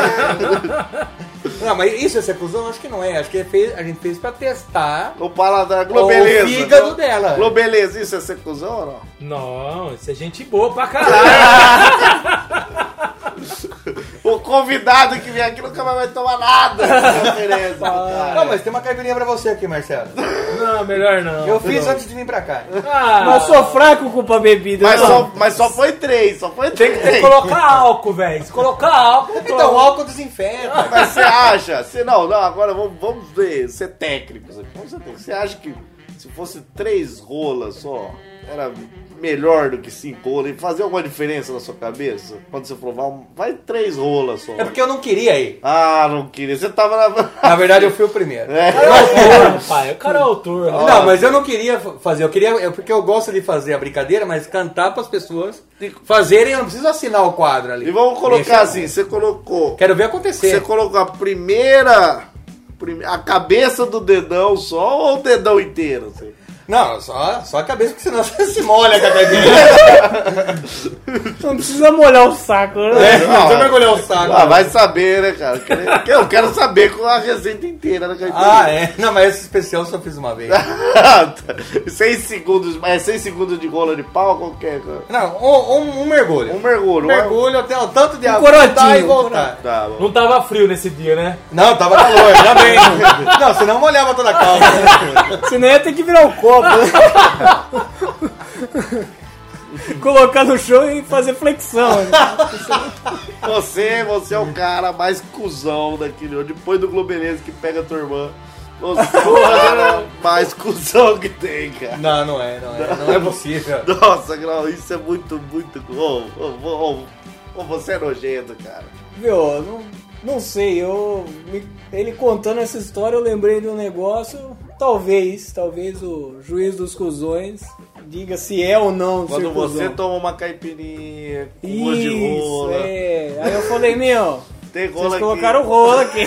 Não, mas isso é ser cuzão? Acho que não é. Acho que fez, a gente fez pra testar O paladar, Globeleza. o fígado dela. Globeleza, isso é ser cuzão ou não? Não, isso é gente boa pra caralho. O convidado que vem aqui nunca mais vai tomar nada. Referência, cara. Não, mas tem uma caipirinha pra você aqui, Marcelo. Não, melhor não. Eu fiz antes de vir pra cá. Ah, Mas eu sou fraco com a bebida. Mas não. só, mas só foi três, só foi tem que três. colocar álcool, velho. Se colocar álcool, Então, o álcool desinfeta. Mas você acha? Você, não, não, agora vamos, vamos ver, ser técnicos aqui. Vamos ser técnicos. Você acha que se fosse três rolas só, era melhor do que cinco rolas? E fazia alguma diferença na sua cabeça? Quando você provar, um, vai três rolas só. É porque eu não queria ir. Ah, não queria. Você tava na... Na verdade, eu fui o primeiro. É. O cara é autor, rapaz. O cara é autor. Né? Não, mas eu não queria fazer. Eu queria, é porque eu gosto de fazer a brincadeira, mas cantar para as pessoas fazerem. Eu não preciso assinar o quadro ali. E vamos colocar Deixa assim, você colocou... Quero ver acontecer. Você colocou a primeira... prime- A cabeça do dedão só ou o dedão inteiro? Assim? Não, só, só a cabeça, porque senão você se molha com a cabeça. Não precisa molhar o saco, né? É, não precisa mergulhar o saco. Ah, vai saber, né, cara? Que Eu quero saber com a receita inteira da caipirinha. Ah, é? Não, mas esse especial eu só fiz uma vez. seis segundos, é seis segundos de rola de pau, qualquer coisa. Não, um, um, um mergulho. Um mergulho. Um mergulho até o tanto de Um água corotinho, voltar e um voltar. Tá, bom. Não tava frio nesse dia, né? Não, tava calor, ainda bem. Não, senão molhava toda a calça. Senão ia ter que virar o copo, né? Colocar no chão e fazer flexão. Né? Você, você é o cara mais cuzão daquele. Depois do Globeleza que pega a tua irmã. Você é o cara mais cuzão que tem, cara. Não, não é, não é. Não é possível. Nossa, Grau, isso é muito, muito. Oh, oh, oh, oh, você é nojento, cara. Viu, não, não sei, eu. me- ele contando essa história, eu lembrei de um negócio. Talvez, talvez o juiz dos cuzões diga se é ou não Quando ser você cuzão. toma uma caipirinha com gosto de Isso, rola. é. Aí eu falei, meu, Tem rola vocês aqui. colocaram rola aqui.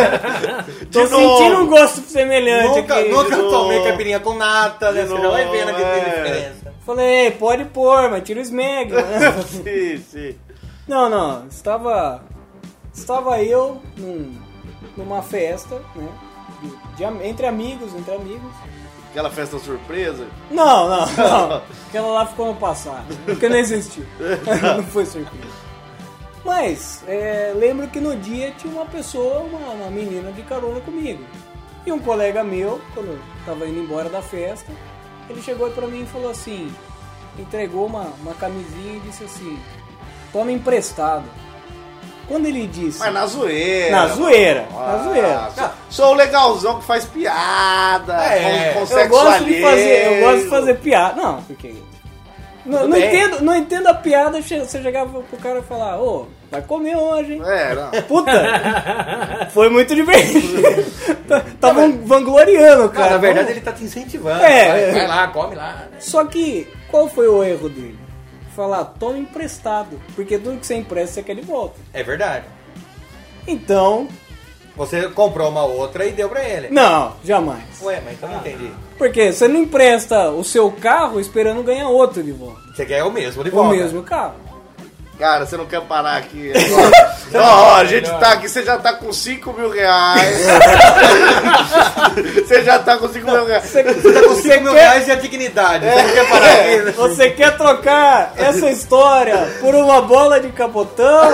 Tô De novo. sentindo um gosto semelhante Nunca, aqui. nunca novo. tomei caipirinha com nata, né? De Você já vai novo, vendo que é. tem diferença. Falei, pode pôr, mas tira o smeg. né? Sim, sim. Não, não, estava. Estava eu num, numa festa, né? de- de am- entre amigos, entre amigos. Aquela festa surpresa. Não, não, não. Aquela lá ficou no passado. Porque não existiu. Não foi surpresa. Mas, é, lembro que no dia tinha uma pessoa, uma, uma menina de carona comigo. E um colega meu, quando eu tava indo embora da festa, ele chegou pra mim e falou assim, entregou uma, uma camisinha e disse assim, toma emprestado. Quando ele disse... Mas na zoeira. Na zoeira, Ah, na zoeira. sou- Sou o legalzão que faz piada. É, com, com Eu sexo gosto de alheio. fazer, eu gosto de fazer piada. Não, porque. Não, Tudo não bem. entendo, não entendo a piada che- você chegava pro cara e falar, ô, vai comer hoje, hein? É, não. Puta! Foi muito divertido. Tava vangloriando, Não, cara. na verdade ele tá te incentivando. É, vai, é. vai lá, come lá. Só que, qual foi o erro dele? Falar, toma emprestado. Porque tudo que você empresta, você quer de volta. É verdade. Então, Você comprou uma outra e deu pra ele. não, jamais. Ué, mas então não entendi. Porque você não empresta o seu carro esperando ganhar outro de volta. Você quer o mesmo de O volta. mesmo carro. Cara, você não quer parar aqui. Ó, a gente tá aqui, você já tá com cinco mil reais. Você já tá com cinco mil reais. Você, Você tá com você cinco mil quer- reais e a dignidade. Você não quer parar aqui. né? Você quer trocar essa história por uma bola de capotão?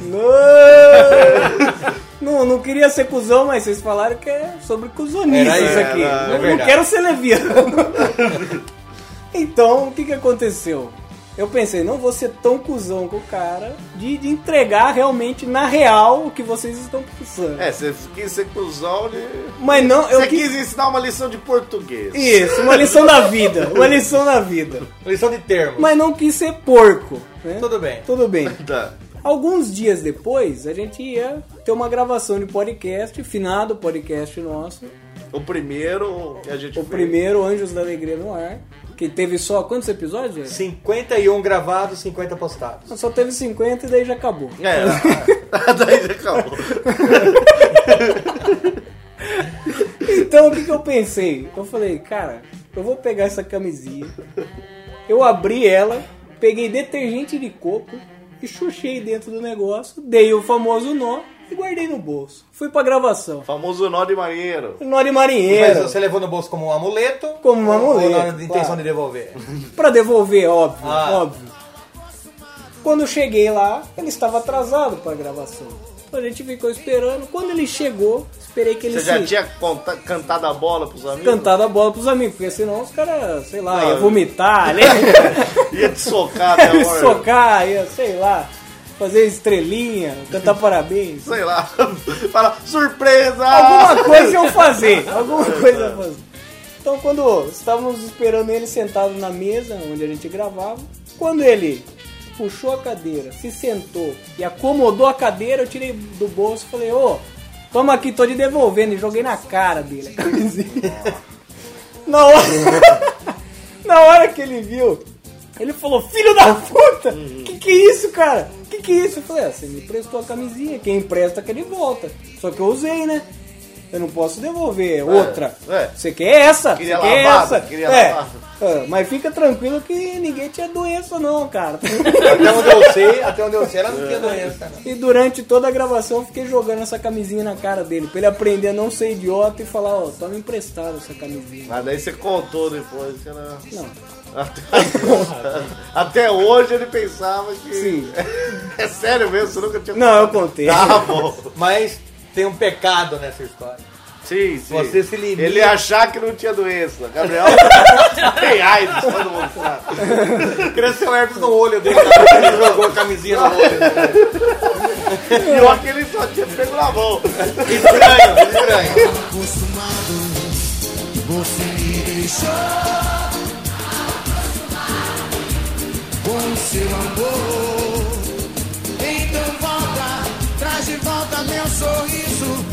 Não! Não, não queria ser cuzão, mas vocês falaram que é sobre cuzonice Era isso isso, aqui. era, é não, não verdade. quero ser leviano. Então, o que que aconteceu? Eu pensei, não vou ser tão cuzão com o cara de, de entregar realmente na real o que vocês estão pensando. É, você quis ser cuzão de... Mas não, eu Você quis... quis ensinar uma lição de português. Isso, uma lição da vida. Uma lição da vida. Lição de termos. Mas não quis ser porco. Né? Tudo bem. Tudo bem. Tá. Alguns dias depois, a gente ia ter uma gravação de podcast, finado podcast nosso. O primeiro que a gente O fez. primeiro Anjos da Alegria no Ar. Que teve só quantos episódios? gente? cinquenta e um gravados, cinquenta postados. Só teve cinquenta e daí já acabou. É, daí já acabou. Então o que, que eu pensei? Eu falei, cara, eu vou pegar essa camisinha. Eu abri ela, peguei detergente de coco e chuchei dentro do negócio, dei o famoso nó e guardei no bolso. Fui pra gravação. Famoso nó de marinheiro. Nó de Mas marinheiro. você levou no bolso como um amuleto? Como um ou- amuleto, Ou na intenção claro. de devolver? Pra devolver, óbvio, Ah. óbvio. Quando eu cheguei lá, ele estava atrasado pra gravação. Então a gente ficou esperando. Quando ele chegou, esperei que ele Você já se tinha conta- cantado a bola pros amigos? cantado a bola pros amigos, porque senão os caras, sei lá, Não, ia vomitar, né? Ia te socar até ia agora. socar, ia, sei lá, fazer estrelinha, cantar parabéns. Sei lá. Fala, surpresa! Alguma coisa eu fazer, alguma coisa eu fazer. Então quando estávamos esperando ele sentado na mesa onde a gente gravava, quando ele puxou a cadeira, se sentou e acomodou a cadeira, eu tirei do bolso e falei, ô, toma aqui, tô te devolvendo, e joguei na cara dele a camisinha. Na hora, na hora que ele viu, ele falou, filho da puta, que que é isso, cara? Que que é isso? Eu falei, ah, você me emprestou a camisinha, quem empresta quer de volta. Só que eu usei, né? Eu não posso devolver outra. é. Você quer essa? Queria Você quer lavada, essa? queria é. lavada. É, mas fica tranquilo que ninguém tinha doença não, cara. Até onde eu sei, até onde eu sei, ela não tinha doença, não. E durante toda a gravação eu fiquei jogando essa camisinha na cara dele, pra ele aprender a não ser idiota e falar, ó, toma emprestado essa camisinha. Mas daí você contou depois que era... Não. Até, até hoje ele pensava que... Sim. É sério mesmo, você nunca tinha... Não, eu contei. Tá bom. Mas tem um pecado nessa história. Sim, sim. Você se limita. Ele achar que não tinha doença. Gabriel tem AIDS, todo mundo sabe. Cresceu herpes no olho dele, ele jogou a camisinha no olho. E o que ele só tinha pego na mão. Estranho, estranho. Acostumado, você me deixou. Com seu amor. Então volta, traz de volta meu sorriso.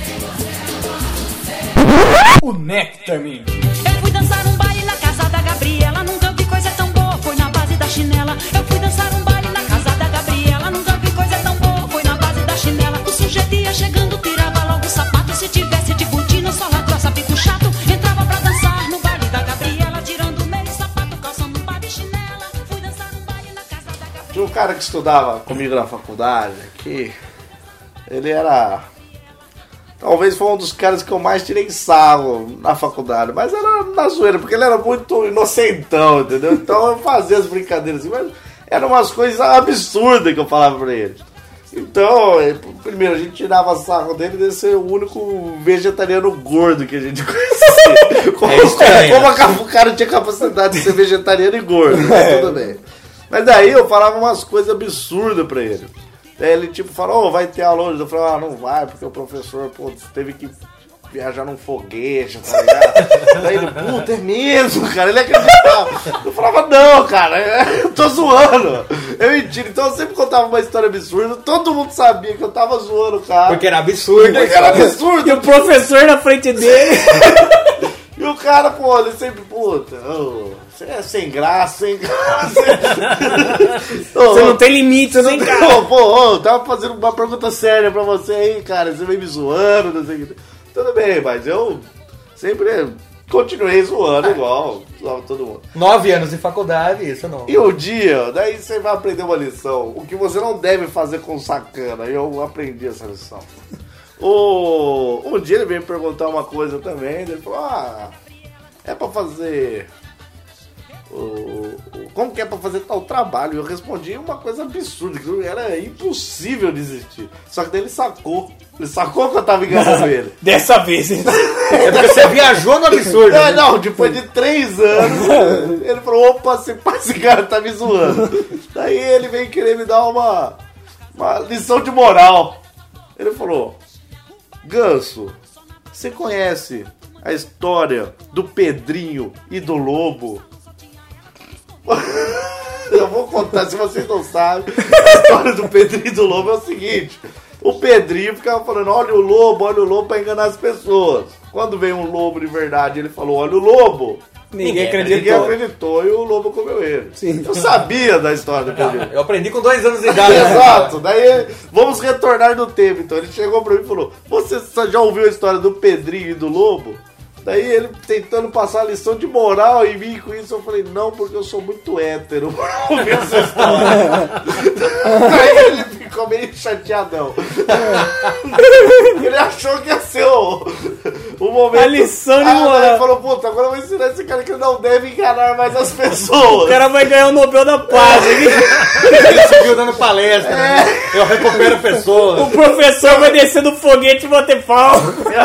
O Nectar, menino. Eu fui dançar um baile na casa da Gabriela. Nunca vi coisa tão boa, foi na base da chinela. Eu fui dançar um baile na casa da Gabriela. Nunca vi coisa tão boa, foi na base da chinela. O sujeito ia chegando, tirava logo o sapato. Se tivesse de botina, sola grossa, bico chato. Entrava pra dançar no baile da Gabriela. Tirando meio sapato, calçando um par de chinela. Fui dançar um baile na casa da Gabriela. Tinha um cara que estudava comigo na faculdade, que ele era... Talvez foi um dos caras que eu mais tirei sarro na faculdade, mas era na zoeira, porque ele era muito inocentão, entendeu? Então eu fazia as brincadeiras assim, mas eram umas coisas absurdas que eu falava pra ele. Então, primeiro, a gente tirava sarro dele de ser o único vegetariano gordo que a gente conhecia. Como, É estranho. como a- o cara tinha capacidade de ser vegetariano e gordo, mas tudo bem. Mas daí eu falava umas coisas absurdas pra ele. Daí ele tipo falou, oh, vai ter aula hoje. Eu falei, ah, não vai, porque o professor, pô, teve que viajar num foguete, tá ligado? Daí ele, puta, é mesmo, cara, ele acreditava. Eu falava, não, cara, eu tô zoando. É mentira. Então eu sempre contava uma história absurda, todo mundo sabia que eu tava zoando o cara. Porque era absurdo. Porque era absurdo. E o professor na frente dele. E o cara, pô, ele sempre, puta, oh, você é sem graça, sem graça. Você não tem limite, nem cara. Pô, pô, eu tava fazendo uma pergunta séria pra você aí, cara, você veio me zoando, não sei o que. Tudo bem, mas eu sempre continuei zoando igual, zoava todo mundo. Nove anos de faculdade, isso não. E um dia, daí você vai aprender uma lição, o que você não deve fazer com sacana, e eu aprendi essa lição. O... Um dia ele veio me perguntar uma coisa também, ele falou, ah, é pra fazer... O... o- Como que é pra fazer tal trabalho? Eu respondi uma coisa absurda, que era impossível desistir. Só que daí ele sacou. Ele sacou que eu tava enganando ele. Dessa vez. É porque você viajou no absurdo. É, né? não, depois de três anos, ele falou, opa, esse, esse cara tá me zoando. Daí ele veio querer me dar uma, uma lição de moral. Ele falou, Ganso, você conhece a história do Pedrinho e do Lobo? Eu vou contar, se vocês não sabem, a história do Pedrinho e do Lobo é o seguinte. O Pedrinho ficava falando, olha o lobo, olha o lobo, pra enganar as pessoas. Quando veio um lobo de verdade, ele falou, olha o lobo. Ninguém Ninguém acreditou. acreditou e o lobo comeu ele. Sim. Eu sabia da história do Pedrinho. Eu aprendi com dois anos de idade. Exato, daí vamos retornar no tempo. Então ele chegou pra mim e falou, você já ouviu a história do Pedrinho e do Lobo? Daí ele tentando passar a lição de moral em mim com isso, eu falei, não, porque eu sou muito hétero pra ouvir essa história. Daí ele ficou meio chateadão. Ele achou que ia ser o, o momento. A lição de Ah, moral. daí ele falou, puta, agora eu vou ensinar esse cara que não deve enganar mais as pessoas. O cara vai ganhar o Nobel da Paz. hein? Ele subiu dando palestra. né? Eu recupero pessoas. O professor vai descer do foguete e bater pau.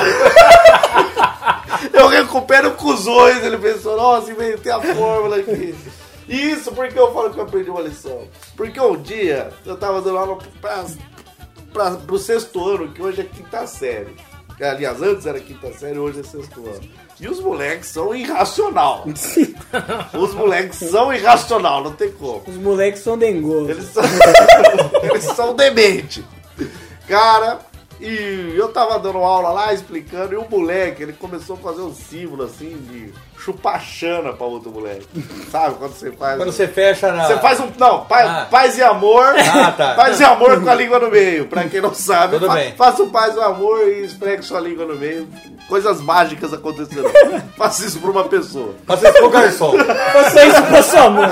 Eu recupero cuzões. Ele pensou, nossa, inventei a fórmula aqui. Isso porque eu falo que eu aprendi uma lição. Porque um dia eu tava dando aula pra, pra, pro sexto ano, que hoje é quinta série. Aliás, antes era quinta série, hoje é sexto ano. E os moleques são irracional. Os moleques são irracional, não tem como. Os moleques são dengosos. Eles são, eles são dementes. Cara, e eu tava dando aula lá, explicando, e o moleque, ele começou a fazer um símbolo assim de chupar chana pra outro moleque. Sabe, quando você faz... Quando você fecha na... Você faz um... Não, paz, Ah. paz e amor. Ah, tá. Paz e amor com a língua no meio. Pra quem não sabe, Tudo fa- bem. faça um paz e amor e esfregue sua língua no meio. Coisas mágicas acontecerão. Faça isso pra uma pessoa. Faça isso pro garçom. Faça isso pra sua mãe.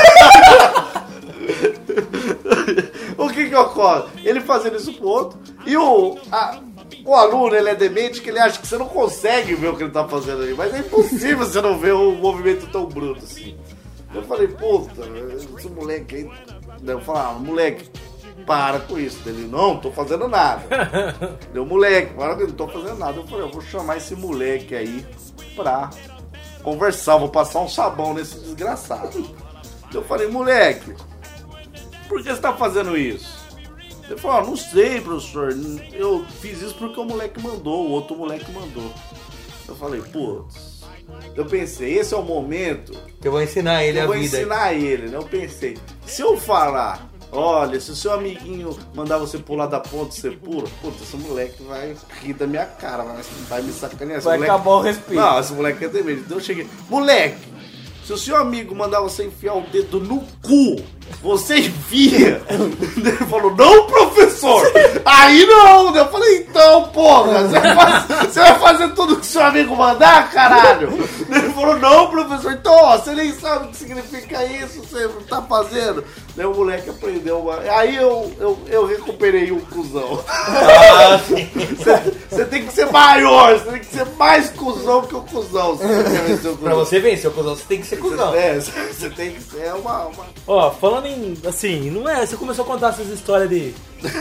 O que que ocorre? Ele fazendo isso pro outro e o, a- o aluno, ele é demente que ele acha que você não consegue ver o que ele tá fazendo ali. Mas é impossível você não ver um movimento tão bruto assim. Eu falei, puta, esse moleque aí... Eu falei, ah, moleque, para com isso. Ele, não, tô fazendo nada. Deu, moleque, para com isso, não tô fazendo nada. Eu falei, eu vou chamar esse moleque aí pra conversar, vou passar um sabão nesse desgraçado. Eu falei, moleque, por que você tá fazendo isso? Ele falou, ah, não sei, professor, eu fiz isso porque o moleque mandou, o outro moleque mandou. Eu falei, putz, eu pensei, esse é o momento Que eu vou ensinar ele eu a vou vida. ensinar ele, né? Eu pensei, se eu falar, olha, se o seu amiguinho mandar você pular da ponte, você pula, puta, esse moleque vai rir da minha cara, vai, vai me sacanear. Esse Vai moleque... acabar o respiro. Não, esse moleque é demente. Então eu cheguei, moleque, se o seu amigo mandar você enfiar o dedo no cu, você enfia. Ele falou, não, professor, aí não. Eu falei, então, porra, você vai, fazer, você vai fazer tudo que seu amigo mandar, caralho? Ele falou, não, professor, então, ó, você nem sabe o que significa isso, você tá fazendo. Daí o moleque aprendeu, uma... aí eu, eu, eu recuperei um cuzão. Ah, sim. Você, você tem que ser maior, você tem que ser mais cuzão que o cuzão. Se você quer vencer o Pra cuzão. você vencer o cuzão, você tem que ser cuzão. É, você tem que ser uma... uma... Ó, falando em, assim, não é, você começou a contar essas histórias de,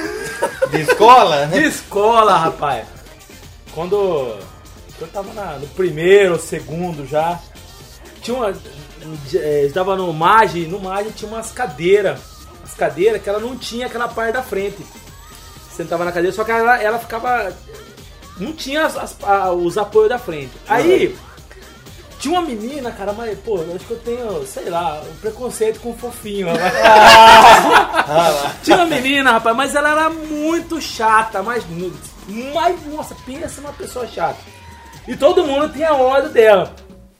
De escola, de né? escola, rapaz. Quando eu tava na- no primeiro, segundo já, tinha uma, é, estava no Mage, no Mage tinha umas cadeiras, as cadeiras que ela não tinha aquela parte da frente. Sentava na cadeira, só que ela, ela ficava, não tinha as- as- a- os apoios da frente. Aí... Tinha uma menina, cara, mas, pô, eu acho que eu tenho, sei lá, um preconceito com fofinho. Rapaz. Tinha uma menina, rapaz, mas ela era muito chata, mas, mas, nossa, pensa numa pessoa chata. E todo mundo tinha ódio dela.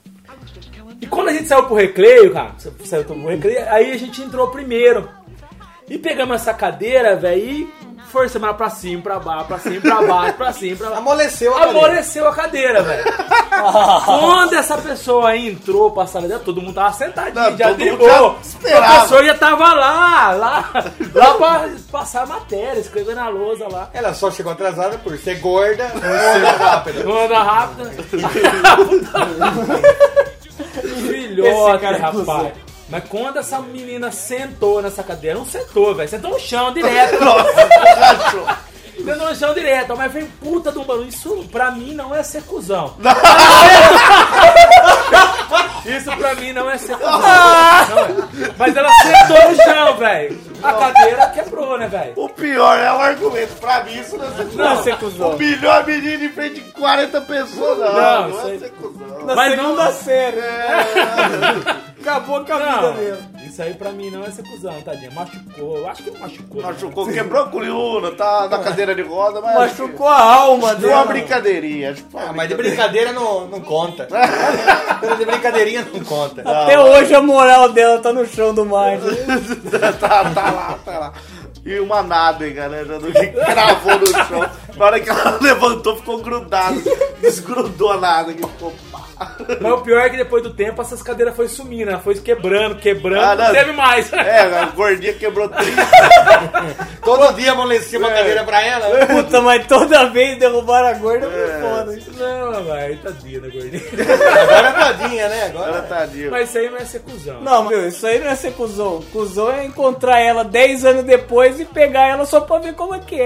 E quando a gente saiu pro recreio, cara, saiu pro recreio, aí a gente entrou primeiro. E pegamos essa cadeira, velho, e forçamos ela pra cima, pra baixo, pra cima, pra baixo, pra cima, pra baixo. Amoleceu a cadeira. Amoleceu a cadeira, velho. Quando essa pessoa aí entrou pra sala dela, todo mundo tava sentadinho, Não, já todo de mundo boa. já esperava. A pessoa já tava lá, lá, lá pra passar a matéria, escrevendo na lousa lá. Ela só chegou atrasada por ser gorda, não anda rápida. Não anda rápido. Filhote, Esse cara é rapaz. cuzão. Mas quando essa menina sentou nessa cadeira, não sentou, velho, sentou no chão direto. Sentou no chão direto, mas vem puta de um barulho. Isso pra mim não é ser cuzão. Isso pra mim não é ser cuzão. Não é. Mas ela sentou no chão, velho. A cadeira quebrou, né, velho? O pior é o argumento. Pra mim, isso não é ser cuzão. Não é ser cuzão. Humilhou a menina em frente de quarenta pessoas. Não, Não, não, isso é aí- ser cuzão. Na Mas segunda não- série. É. Acabou com a vida Não, dele. isso aí pra mim não é ser cuzão, tadinha. Machucou, eu acho que machucou. né? Machucou, quebrou a coluna, tá na cadeira de roda, mas... Machucou a alma Deu uma dele. brincadeirinha. Acho que foi uma Ah, mas de brincadeira. brincadeira não, não conta. De brincadeirinha não conta. Até hoje a moral dela tá no chão do mar. tá, tá lá, tá lá. E uma nádega, né? Que cravou no chão. Na hora que ela levantou, ficou grudado. Desgrudou a nádega. Ficou pá. Mas o pior é que depois do tempo essas cadeiras foi sumindo, ela foi quebrando, quebrando, Ah, não. não teve mais. É, a gordinha quebrou trinta. Todo dia amolecia uma cadeira pra ela. Puta, mas toda vez derrubaram a gorda foi foda. Não, velho, tadinha da gordinha. Agora é tadinha, né? Agora Ela tadinha. Mas isso aí não é ser cuzão. Não, meu, isso aí não é ser cuzão. Cuzão é encontrar ela dez anos depois e pegar ela só pra ver como é que é.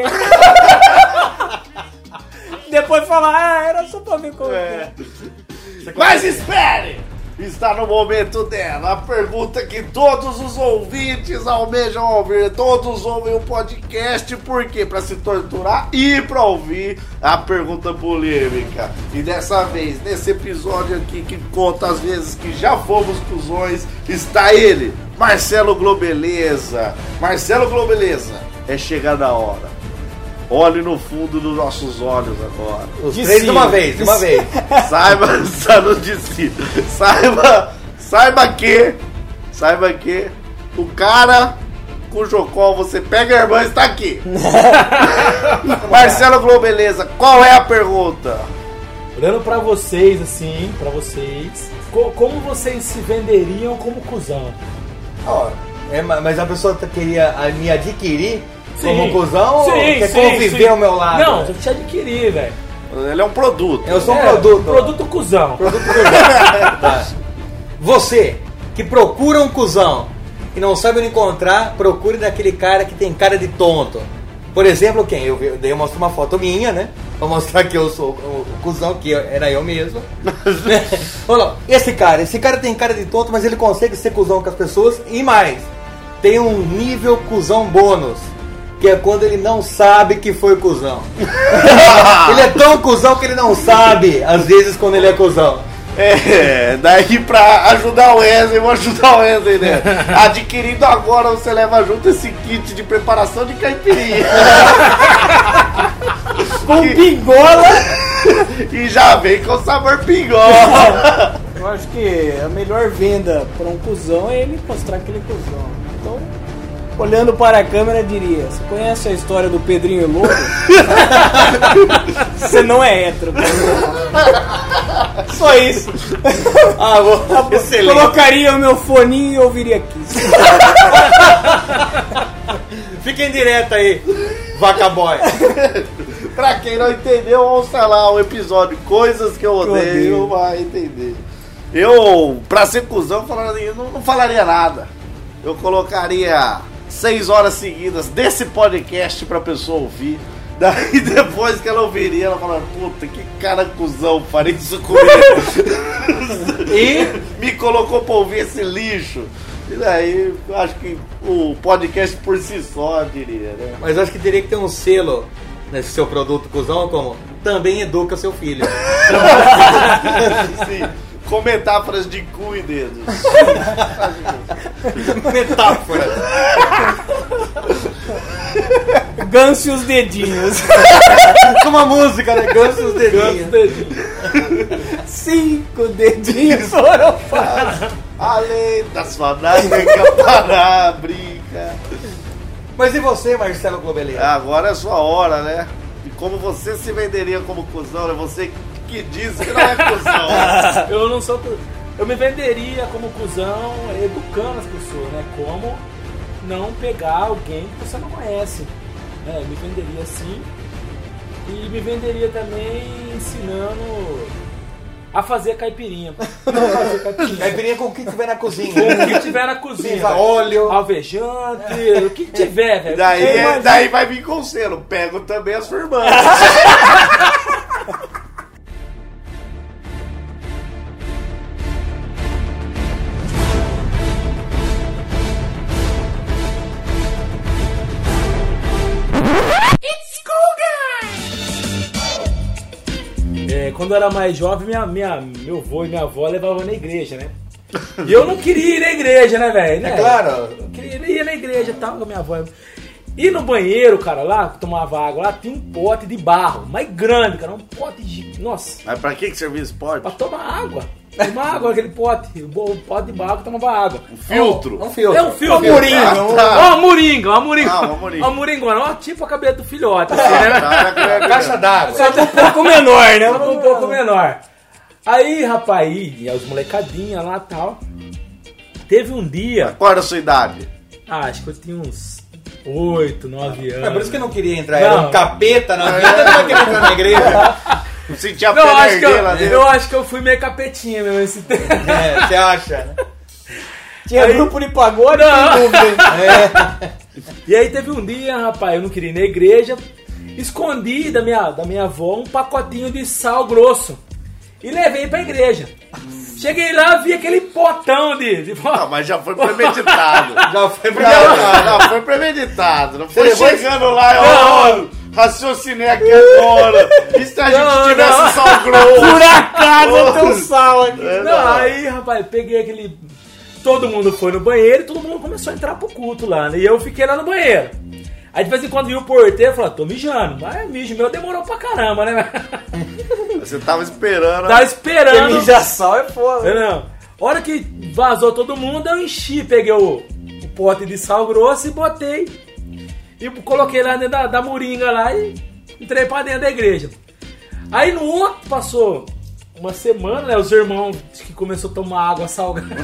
Depois falar, ah, era só pra ver como é, É. que é. Mas espere! Está no momento dela. A pergunta que todos os ouvintes almejam ouvir. Todos ouvem o podcast. Por quê? Pra se torturar e pra ouvir a pergunta polêmica. E dessa vez, nesse episódio aqui que conta as vezes que já fomos cuzões, está ele, Marcelo Globeleza. Marcelo Globeleza, é chegar na hora. Olhe no fundo dos nossos olhos agora. Os três de uma vez, de uma vez. Saiba, saiba de si. Saiba, saiba que, saiba que o cara cujo qual você pega a irmã está aqui. Marcelo Globeleza, qual é a pergunta? Olhando pra vocês, assim, pra vocês, co- como vocês se venderiam como cuzão? Ó, é, ma- mas a pessoa tá- queria a- me adquirir Sim. como cuzão Sim, ou quer sim, conviver sim. ao meu lado? Não, eu te adquirir, velho. Ele é um produto. Eu sou um É, produto. Produto cuzão. Produto cuzão. Tá. Você que procura um cuzão e não sabe onde encontrar, procure daquele cara que tem cara de tonto. Por exemplo, quem? Eu, vi- eu dei eu mostro uma foto minha, né? Pra mostrar que eu sou o, o cuzão, que eu- era eu mesmo. Olha lá, esse cara, esse cara tem cara de tonto, mas ele consegue ser cuzão com as pessoas. E mais, tem um nível cuzão bônus, que é quando ele não sabe que foi cuzão. Ele é tão cuzão que ele não sabe, às vezes, quando ele é cuzão. É, daí pra ajudar o Wesley, vou ajudar o Wesley, né? Adquirindo agora, você leva junto esse kit de preparação de caipirinha. Com pingola. E já vem com sabor pingola. Eu acho que a melhor venda para um cuzão é ele mostrar que ele é cuzão. Então, olhando para a câmera, diria: você conhece a história do Pedrinho e Lobo? Você não é hétero. Só isso. Ah, vou. Excelente. Colocaria o meu foninho e ouviria aqui. Fiquem direto aí, vaca boy. Pra quem não entendeu, ouça lá o episódio Coisas que eu odeio, odeio. vai entender. Eu, pra ser cuzão, falaria, não, não falaria nada. Eu colocaria seis horas seguidas desse podcast pra pessoa ouvir. Daí depois que ela ouviria, ela falaria: puta, que cara cuzão, faria isso comigo. E me colocou pra ouvir esse lixo. E daí, eu acho que o podcast por si só, eu diria, né? Mas eu acho que teria que ter um selo nesse seu produto cuzão, como também educa seu filho. Sim. Com metáforas de cu e dedos. Metáfora. Ganso e os dedinhos. Com uma música, né? Ganso e os dedinhos. Cinco dedinhos foram fáceis. Além da sua nádega para a brinca. Mas e você, Marcelo Globeleza? Agora é a sua hora, né? E como você se venderia como cuzão, é você que diz que não é cuzão. Eu não sou cu- Eu me venderia como cuzão educando as pessoas, né? Como não pegar alguém que você não conhece. Né? Eu me venderia assim. E me venderia também ensinando a fazer caipirinha. A fazer caipirinha. Caipirinha com o que tiver na cozinha. Com o que tiver na cozinha. Pisa, velho. óleo. Alvejante, o que tiver, velho. Daí, Eu é- imagino- daí vai vir conselho. Pego também as sua irmã. É, quando eu era mais jovem, minha, minha, meu avô e minha avó levavam na igreja, né? E eu não queria ir na igreja, né, velho? Né? É claro. Eu queria ir na igreja e tal, com a minha avó. E no banheiro, cara, lá, que tomava água, lá tinha um pote de barro, mais grande, cara, um pote de... Nossa, Mas pra que que servia esse pote? pra tomar água. Tomar água, aquele pote, o bo- o pote de barro que tomava água. Um filtro. Um filtro. É um filtro. Uma moringa. Ah, Ó, tá. uma moringa, uma moringa. Ah, uma moringa. Uma moringona, ó, tipo a cabeça do filhote, assim, né? Tá, tá, Caixa d'água. Só que um pouco menor, né? Um pouco menor. Aí, rapaz, e as molecadinhas lá e tal. Teve um dia, Qual era a sua idade? ah, acho que eu tinha uns oito, nove anos. É por isso que eu não queria entrar. Era Não. um capeta na vida, não queria entrar na igreja. Não sentia a Não, pena acho que erguer lá eu, dentro? eu acho que eu fui meio capetinha mesmo esse tempo. É, você acha, né? Tinha Aí- grupo de pagode, Não. sem dúvida. É. E aí teve um dia, rapaz, eu não queria ir na igreja, escondi da minha, da minha avó um pacotinho de sal grosso e levei pra igreja. Cheguei lá, vi aquele potão de... de... Não, mas já foi premeditado. Já foi Não, premeditado. não, não, foi premeditado. Não foi Você levou chegando lá e ó, raciocinei aqui agora. E se a gente Não, tivesse não. sal grosso? Por acaso eu tenho sal aqui. É, Não, não. aí, rapaz, peguei aquele... Todo mundo foi no banheiro e todo mundo começou a entrar pro culto lá, né? E eu fiquei lá no banheiro. Aí de vez em quando viu o porteiro e falou, tô mijando. Mas mijo meu demorou pra caramba, né? Você tava esperando. Tava esperando. Porque mijar sal é foda. Não. Hora que vazou todo mundo, eu enchi, peguei o, o pote de sal grosso e botei. E coloquei lá dentro da, da moringa lá e entrei pra dentro da igreja. Aí no outro passou uma semana, né? Os irmãos que começaram a tomar água salgada.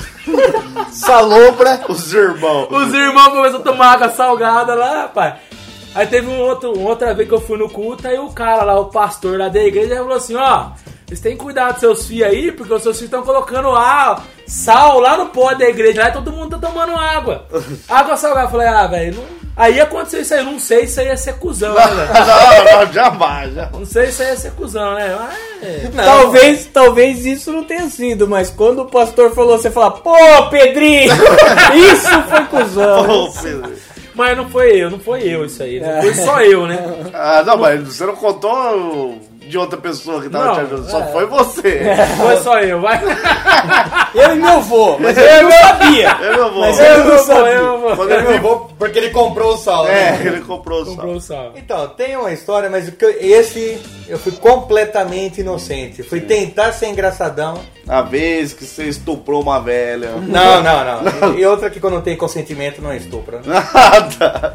Salobra, os irmãos. Os irmãos começaram a tomar água salgada lá, rapaz. Aí teve um outro, uma outra vez que eu fui no culto, aí o cara lá, o pastor lá da igreja, falou assim, ó, vocês têm que cuidar dos seus filhos aí, porque os seus filhos estão colocando água, sal lá no pó da igreja, lá e todo mundo tá tomando água. Água salgada. Eu falei, ah, velho, não... Aí aconteceu isso aí, eu não sei se isso aí ia ser cuzão, né, velho? Não, não, jamais. Já. Não sei se isso aí ia ser cuzão, né? Mas... Não. Talvez, talvez isso não tenha sido, mas quando o pastor falou, você fala, pô, Pedrinho, isso foi cuzão. Pô, Pedro. Mas não foi eu, não foi eu isso aí, não foi só eu, né? Ah, não, mas você não contou de outra pessoa que tava Não, te ajudando, só é. foi você. Foi só eu, vai. Eu e meu avô, mas eu não sabia. Eu não vou. Mas Eu eu não não vou, sabia. eu não vou. Quando Eu ele vou porque ele comprou o sal. É, né? ele comprou o sal. Comprou o sal. Então, tem uma história, mas o que eu- esse eu fui completamente inocente. Fui tentar ser engraçadão. A vez que você estuprou uma velha. Não, não, não. E outra que quando não tem consentimento não é estupro. Né? Nada.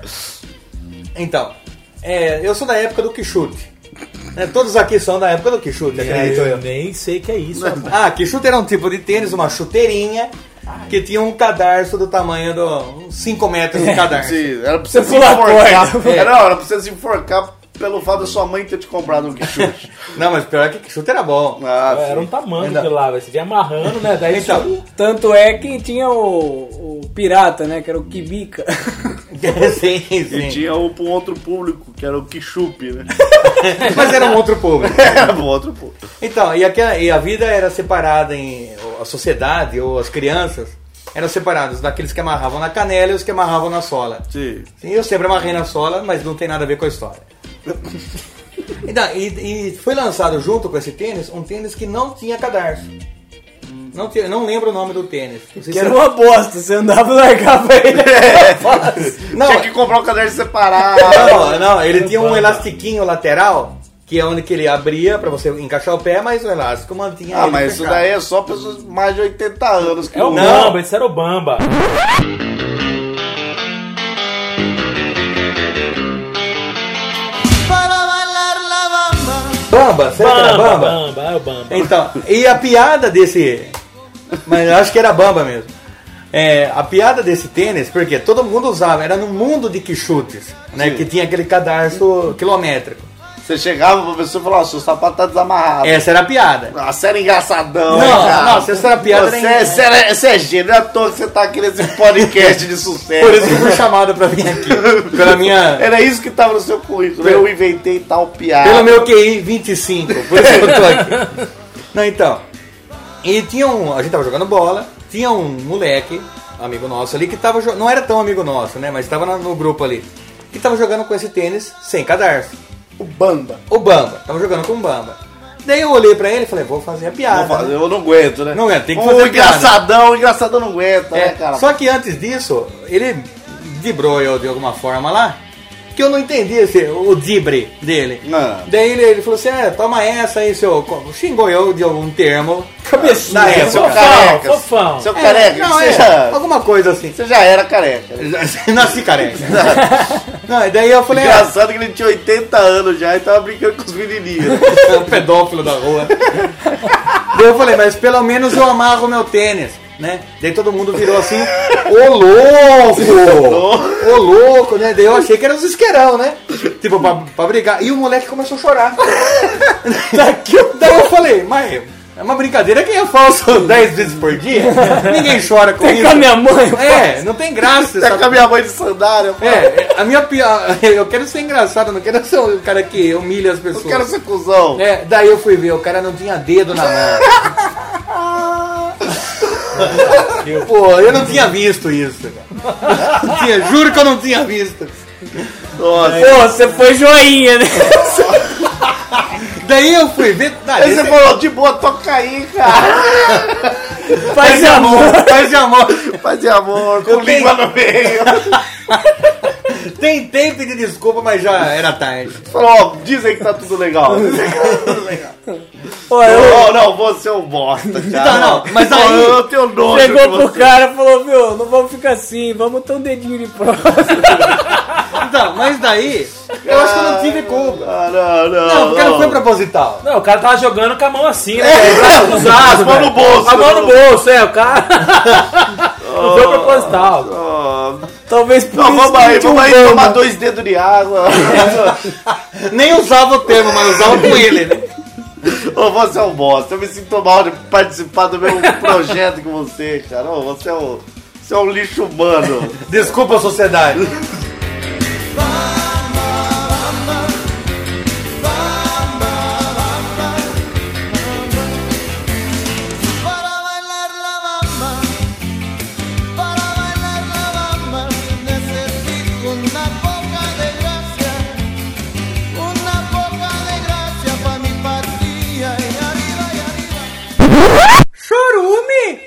Então, é, eu sou da época do Quixote. Né, todos aqui são da época do Quixote, acredito Eu eu. nem sei o que é isso, rapaz. Ah, Quixote era um tipo de tênis, uma chuteirinha, que tinha um cadarço do tamanho de uns cinco metros de cadarço. Sim, era pra você se pula a enforcar. corda. Era, não, era pra você se enforcar pelo fato da sua mãe ter te comprado um quichute. Não, mas pior é que Quixote era bom. Ah, É, era um tamanho aquilo lá, velho. Você vinha amarrando, né? Daí Então, só- Tanto é que tinha o, o pirata, né, que era o Kibica. sim, E sim. tinha um pra um outro público, que era o quichupe, né? Mas era um outro público. Era um outro público. Então, e, aquela, e a vida era separada em... A sociedade ou as crianças eram separados daqueles que amarravam na canela e os que amarravam na sola. Sim. Sim, eu sempre amarrei na sola, mas não tem nada a ver com a história. Então, e, e foi lançado junto com esse tênis um tênis que não tinha cadarço. Não, tinha, não lembro o nome do tênis. Não sei Que se era uma bosta, você andava e largava ele. Não, Tinha que comprar um caderno separado. não, não, ele tinha um elastiquinho lateral, que é onde que ele abria pra você encaixar o pé, mas o elástico mantinha Ah, ele mas isso fechado. daí é só pessoas mais de oitenta anos que É o usam. Não. Bamba, esse era o Bamba. Bamba, será que era Bamba? Bamba, é o Bamba. Então, e a piada desse... Mas eu acho que era Bamba mesmo. É, a piada desse tênis, porque todo mundo usava, era no mundo de quichutes, né? Sim. Que tinha aquele cadarço quilométrico. Você chegava pra pessoa e falava, ó, seu sapato tá desamarrado. Essa era a piada. Ah, você era engraçadão. Não, cara. não, se essa era piada, Você, nem- é- você, era, você é gênio, não é à toa que você tá aqui nesse podcast de sucesso. Por isso que eu fui chamado pra vir aqui. Pela minha... Era isso que tava no seu currículo. Eu inventei tal piada. Pelo meu Q I vinte e cinco, por isso que eu tô aqui. Não, então. E tinha um. A gente tava jogando bola, tinha um moleque, amigo nosso ali, que tava jogando. Não era tão amigo nosso, né? Mas tava no, no grupo ali. Que tava jogando com esse tênis sem cadarço. O Bamba. O Bamba. Tava jogando com o Bamba. Daí eu olhei pra ele e falei, vou fazer a piada. Vou fazer, né? eu não aguento, né? Não aguento, tem que o fazer a piada. engraçadão, o engraçadão não aguenta, É, né, cara? só que antes disso, ele dibrou eu de alguma forma lá, que eu não entendi esse, o dibre dele. Não. Daí ele, ele falou assim, é, toma essa aí, seu... Xingou eu de algum termo. Cabecinha. Na época. Seu Fofão, careca. fofão. Seu É, careca, não, você, é, já, alguma coisa assim. você já era careca. Nasci careca. Não, e daí eu falei, ah, Engraçado que ele tinha oitenta anos já e tava brincando com os menininhos. é um pedófilo da rua. Daí eu falei, mas pelo menos eu amarro meu tênis, né? Daí todo mundo virou assim, ô louco! Ô louco, né? Daí eu achei que era os isqueirão, né? Tipo, pra, pra brigar. E o moleque começou a chorar. Daí eu falei, mas é uma brincadeira que eu faço dez vezes por dia. Ninguém chora com Tem isso. com a minha mãe. É, não tem graça. Tá essa- com a minha mãe de sandália. pô. É, a minha piada. Eu quero ser engraçado, eu não quero ser o cara que humilha as pessoas. Eu quero ser cuzão. É, daí eu fui ver, o cara não tinha dedo na mão. Pô, eu não tinha visto isso, cara. Não tinha, juro que eu não tinha visto. Nossa. Pô, você foi joinha, né? Daí eu fui ver. Aí você falou, de boa, toca aí, cara. Paz e amor. Paz e amor. Paz e amor, com Eu língua no meio. Tentei pedir desculpa, mas já era tarde. Falou, ó, dizem que tá tudo legal. Dizem que tá tudo legal. Pô, eu... Não, não, você é um bosta, cara. Então, não, mas aí- Ó, eu tenho nojo Chegou de pro você. cara e falou, viu, não vamos ficar assim, vamos ter um dedinho de prova. Então, mas daí, eu acho que eu não tive culpa. Ah, não, não. Não, porque não foi proposital. Não, o cara tava jogando com a mão assim, né? É, velho? Cruzado, a mão velho. no bolso, A mão né? no bolso, é, o cara. Não foi proposital. Ah, Talvez por não, isso vamos aí, que tinha um vamos aí bamba. tomar dois dedos de água. Nem usava o termo, mas usava com ele, né? Ô, você é um bosta. Eu me sinto mal de participar do mesmo projeto que você, cara. Ô, você é um, você é um lixo humano. Desculpa a sociedade. Para bailar la bamba, para bailar la bamba, necesito una poca de gracia, una poca de gracia para mi patria y arriba y arriba. Chorume!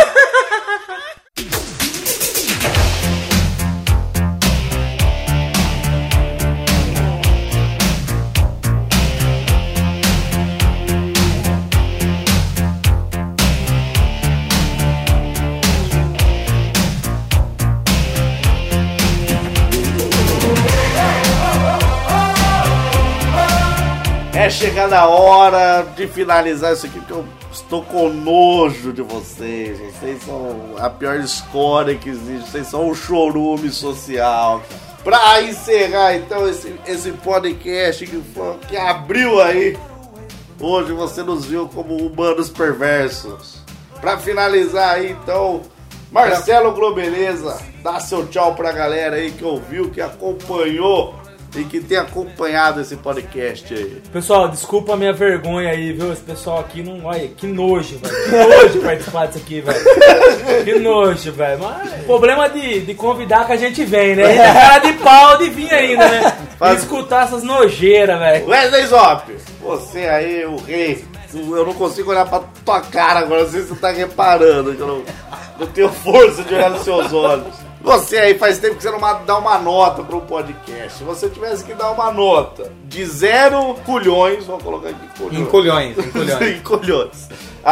É chegada a hora de finalizar isso aqui, que eu estou com nojo de vocês. Vocês são a pior escória que existe. Vocês são um chorume social. Pra encerrar, então, esse, esse podcast que, foi, que abriu aí. Hoje você nos viu como humanos perversos. Pra finalizar aí, então, Marcelo Globeleza, dá seu tchau pra galera aí que ouviu, que acompanhou e que tem acompanhado esse podcast aí. Pessoal, desculpa a minha vergonha aí, viu? Esse pessoal aqui não. Olha, que nojo, velho. Que nojo participar disso aqui, velho. Que nojo, velho. Mas problema de, de convidar que a gente vem, né? A cara de pau de vir ainda, né? Faz- E escutar essas nojeiras, velho. Wesley Zop, você aí, o rei. Eu não consigo olhar pra tua cara agora, não sei se você tá reparando, que eu não, não tenho força de olhar nos seus olhos. Você aí, faz tempo que você não ma- dá uma nota para um podcast. Se você tivesse que dar uma nota de zero culhões, vou colocar aqui culhões. Em culhões, em culhões. Em culhões.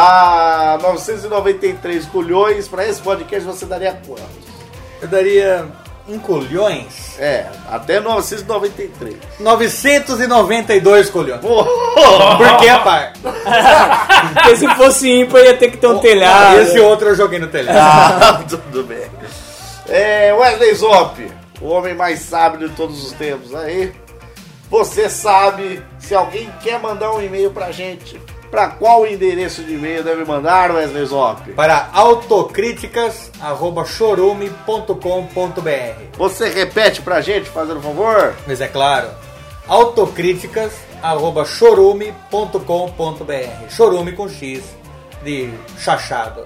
A novecentos e noventa e três culhões, para esse podcast você daria quantos? Eu daria em culhões É, até novecentos e noventa e três. novecentos e noventa e dois culhões. Porra! Por que a par? Porque se fosse ímpar ia ter que ter um telhado. Esse outro eu joguei no telhado. Ah, tudo bem. É, Wesley Zop, o homem mais sábio de todos os tempos aí. Você sabe, se alguém quer mandar um e-mail pra gente, pra qual endereço de e-mail deve mandar, Wesley Zop? Para autocríticas arroba chorume ponto com ponto b r. Você repete pra gente, fazendo favor? Mas é claro, autocríticas arroba chorume ponto com ponto b r. Chorume com X de chachado.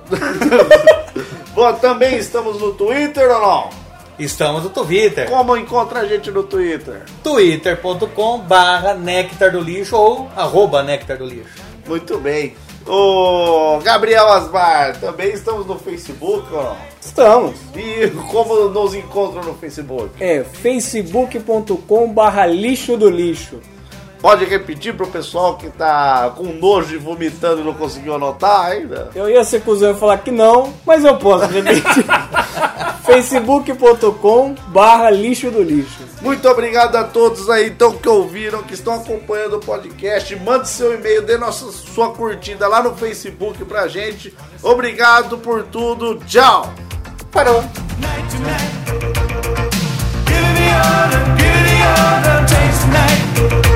Bom, também estamos no Twitter ou não? Estamos no Twitter. Como encontra a gente no Twitter? twitter ponto com barra néctar do lixo ou arroba néctar do lixo. Muito bem. O Gabriel Asmar, também estamos no Facebook ou não? Estamos. E como nos encontram no Facebook? É facebook ponto com barra lixo do lixo. Pode repetir pro pessoal que tá com nojo e vomitando e não conseguiu anotar ainda? Eu ia ser cuzão e falar que não, mas eu posso repetir. facebook ponto com barra lixo do lixo. Muito obrigado a todos aí então que ouviram, que estão acompanhando o podcast. Mande seu e-mail, dê nossa, sua curtida lá no Facebook pra gente. Obrigado por tudo. Tchau. Parou. Night to night. Give me all the, give me all the taste tonight.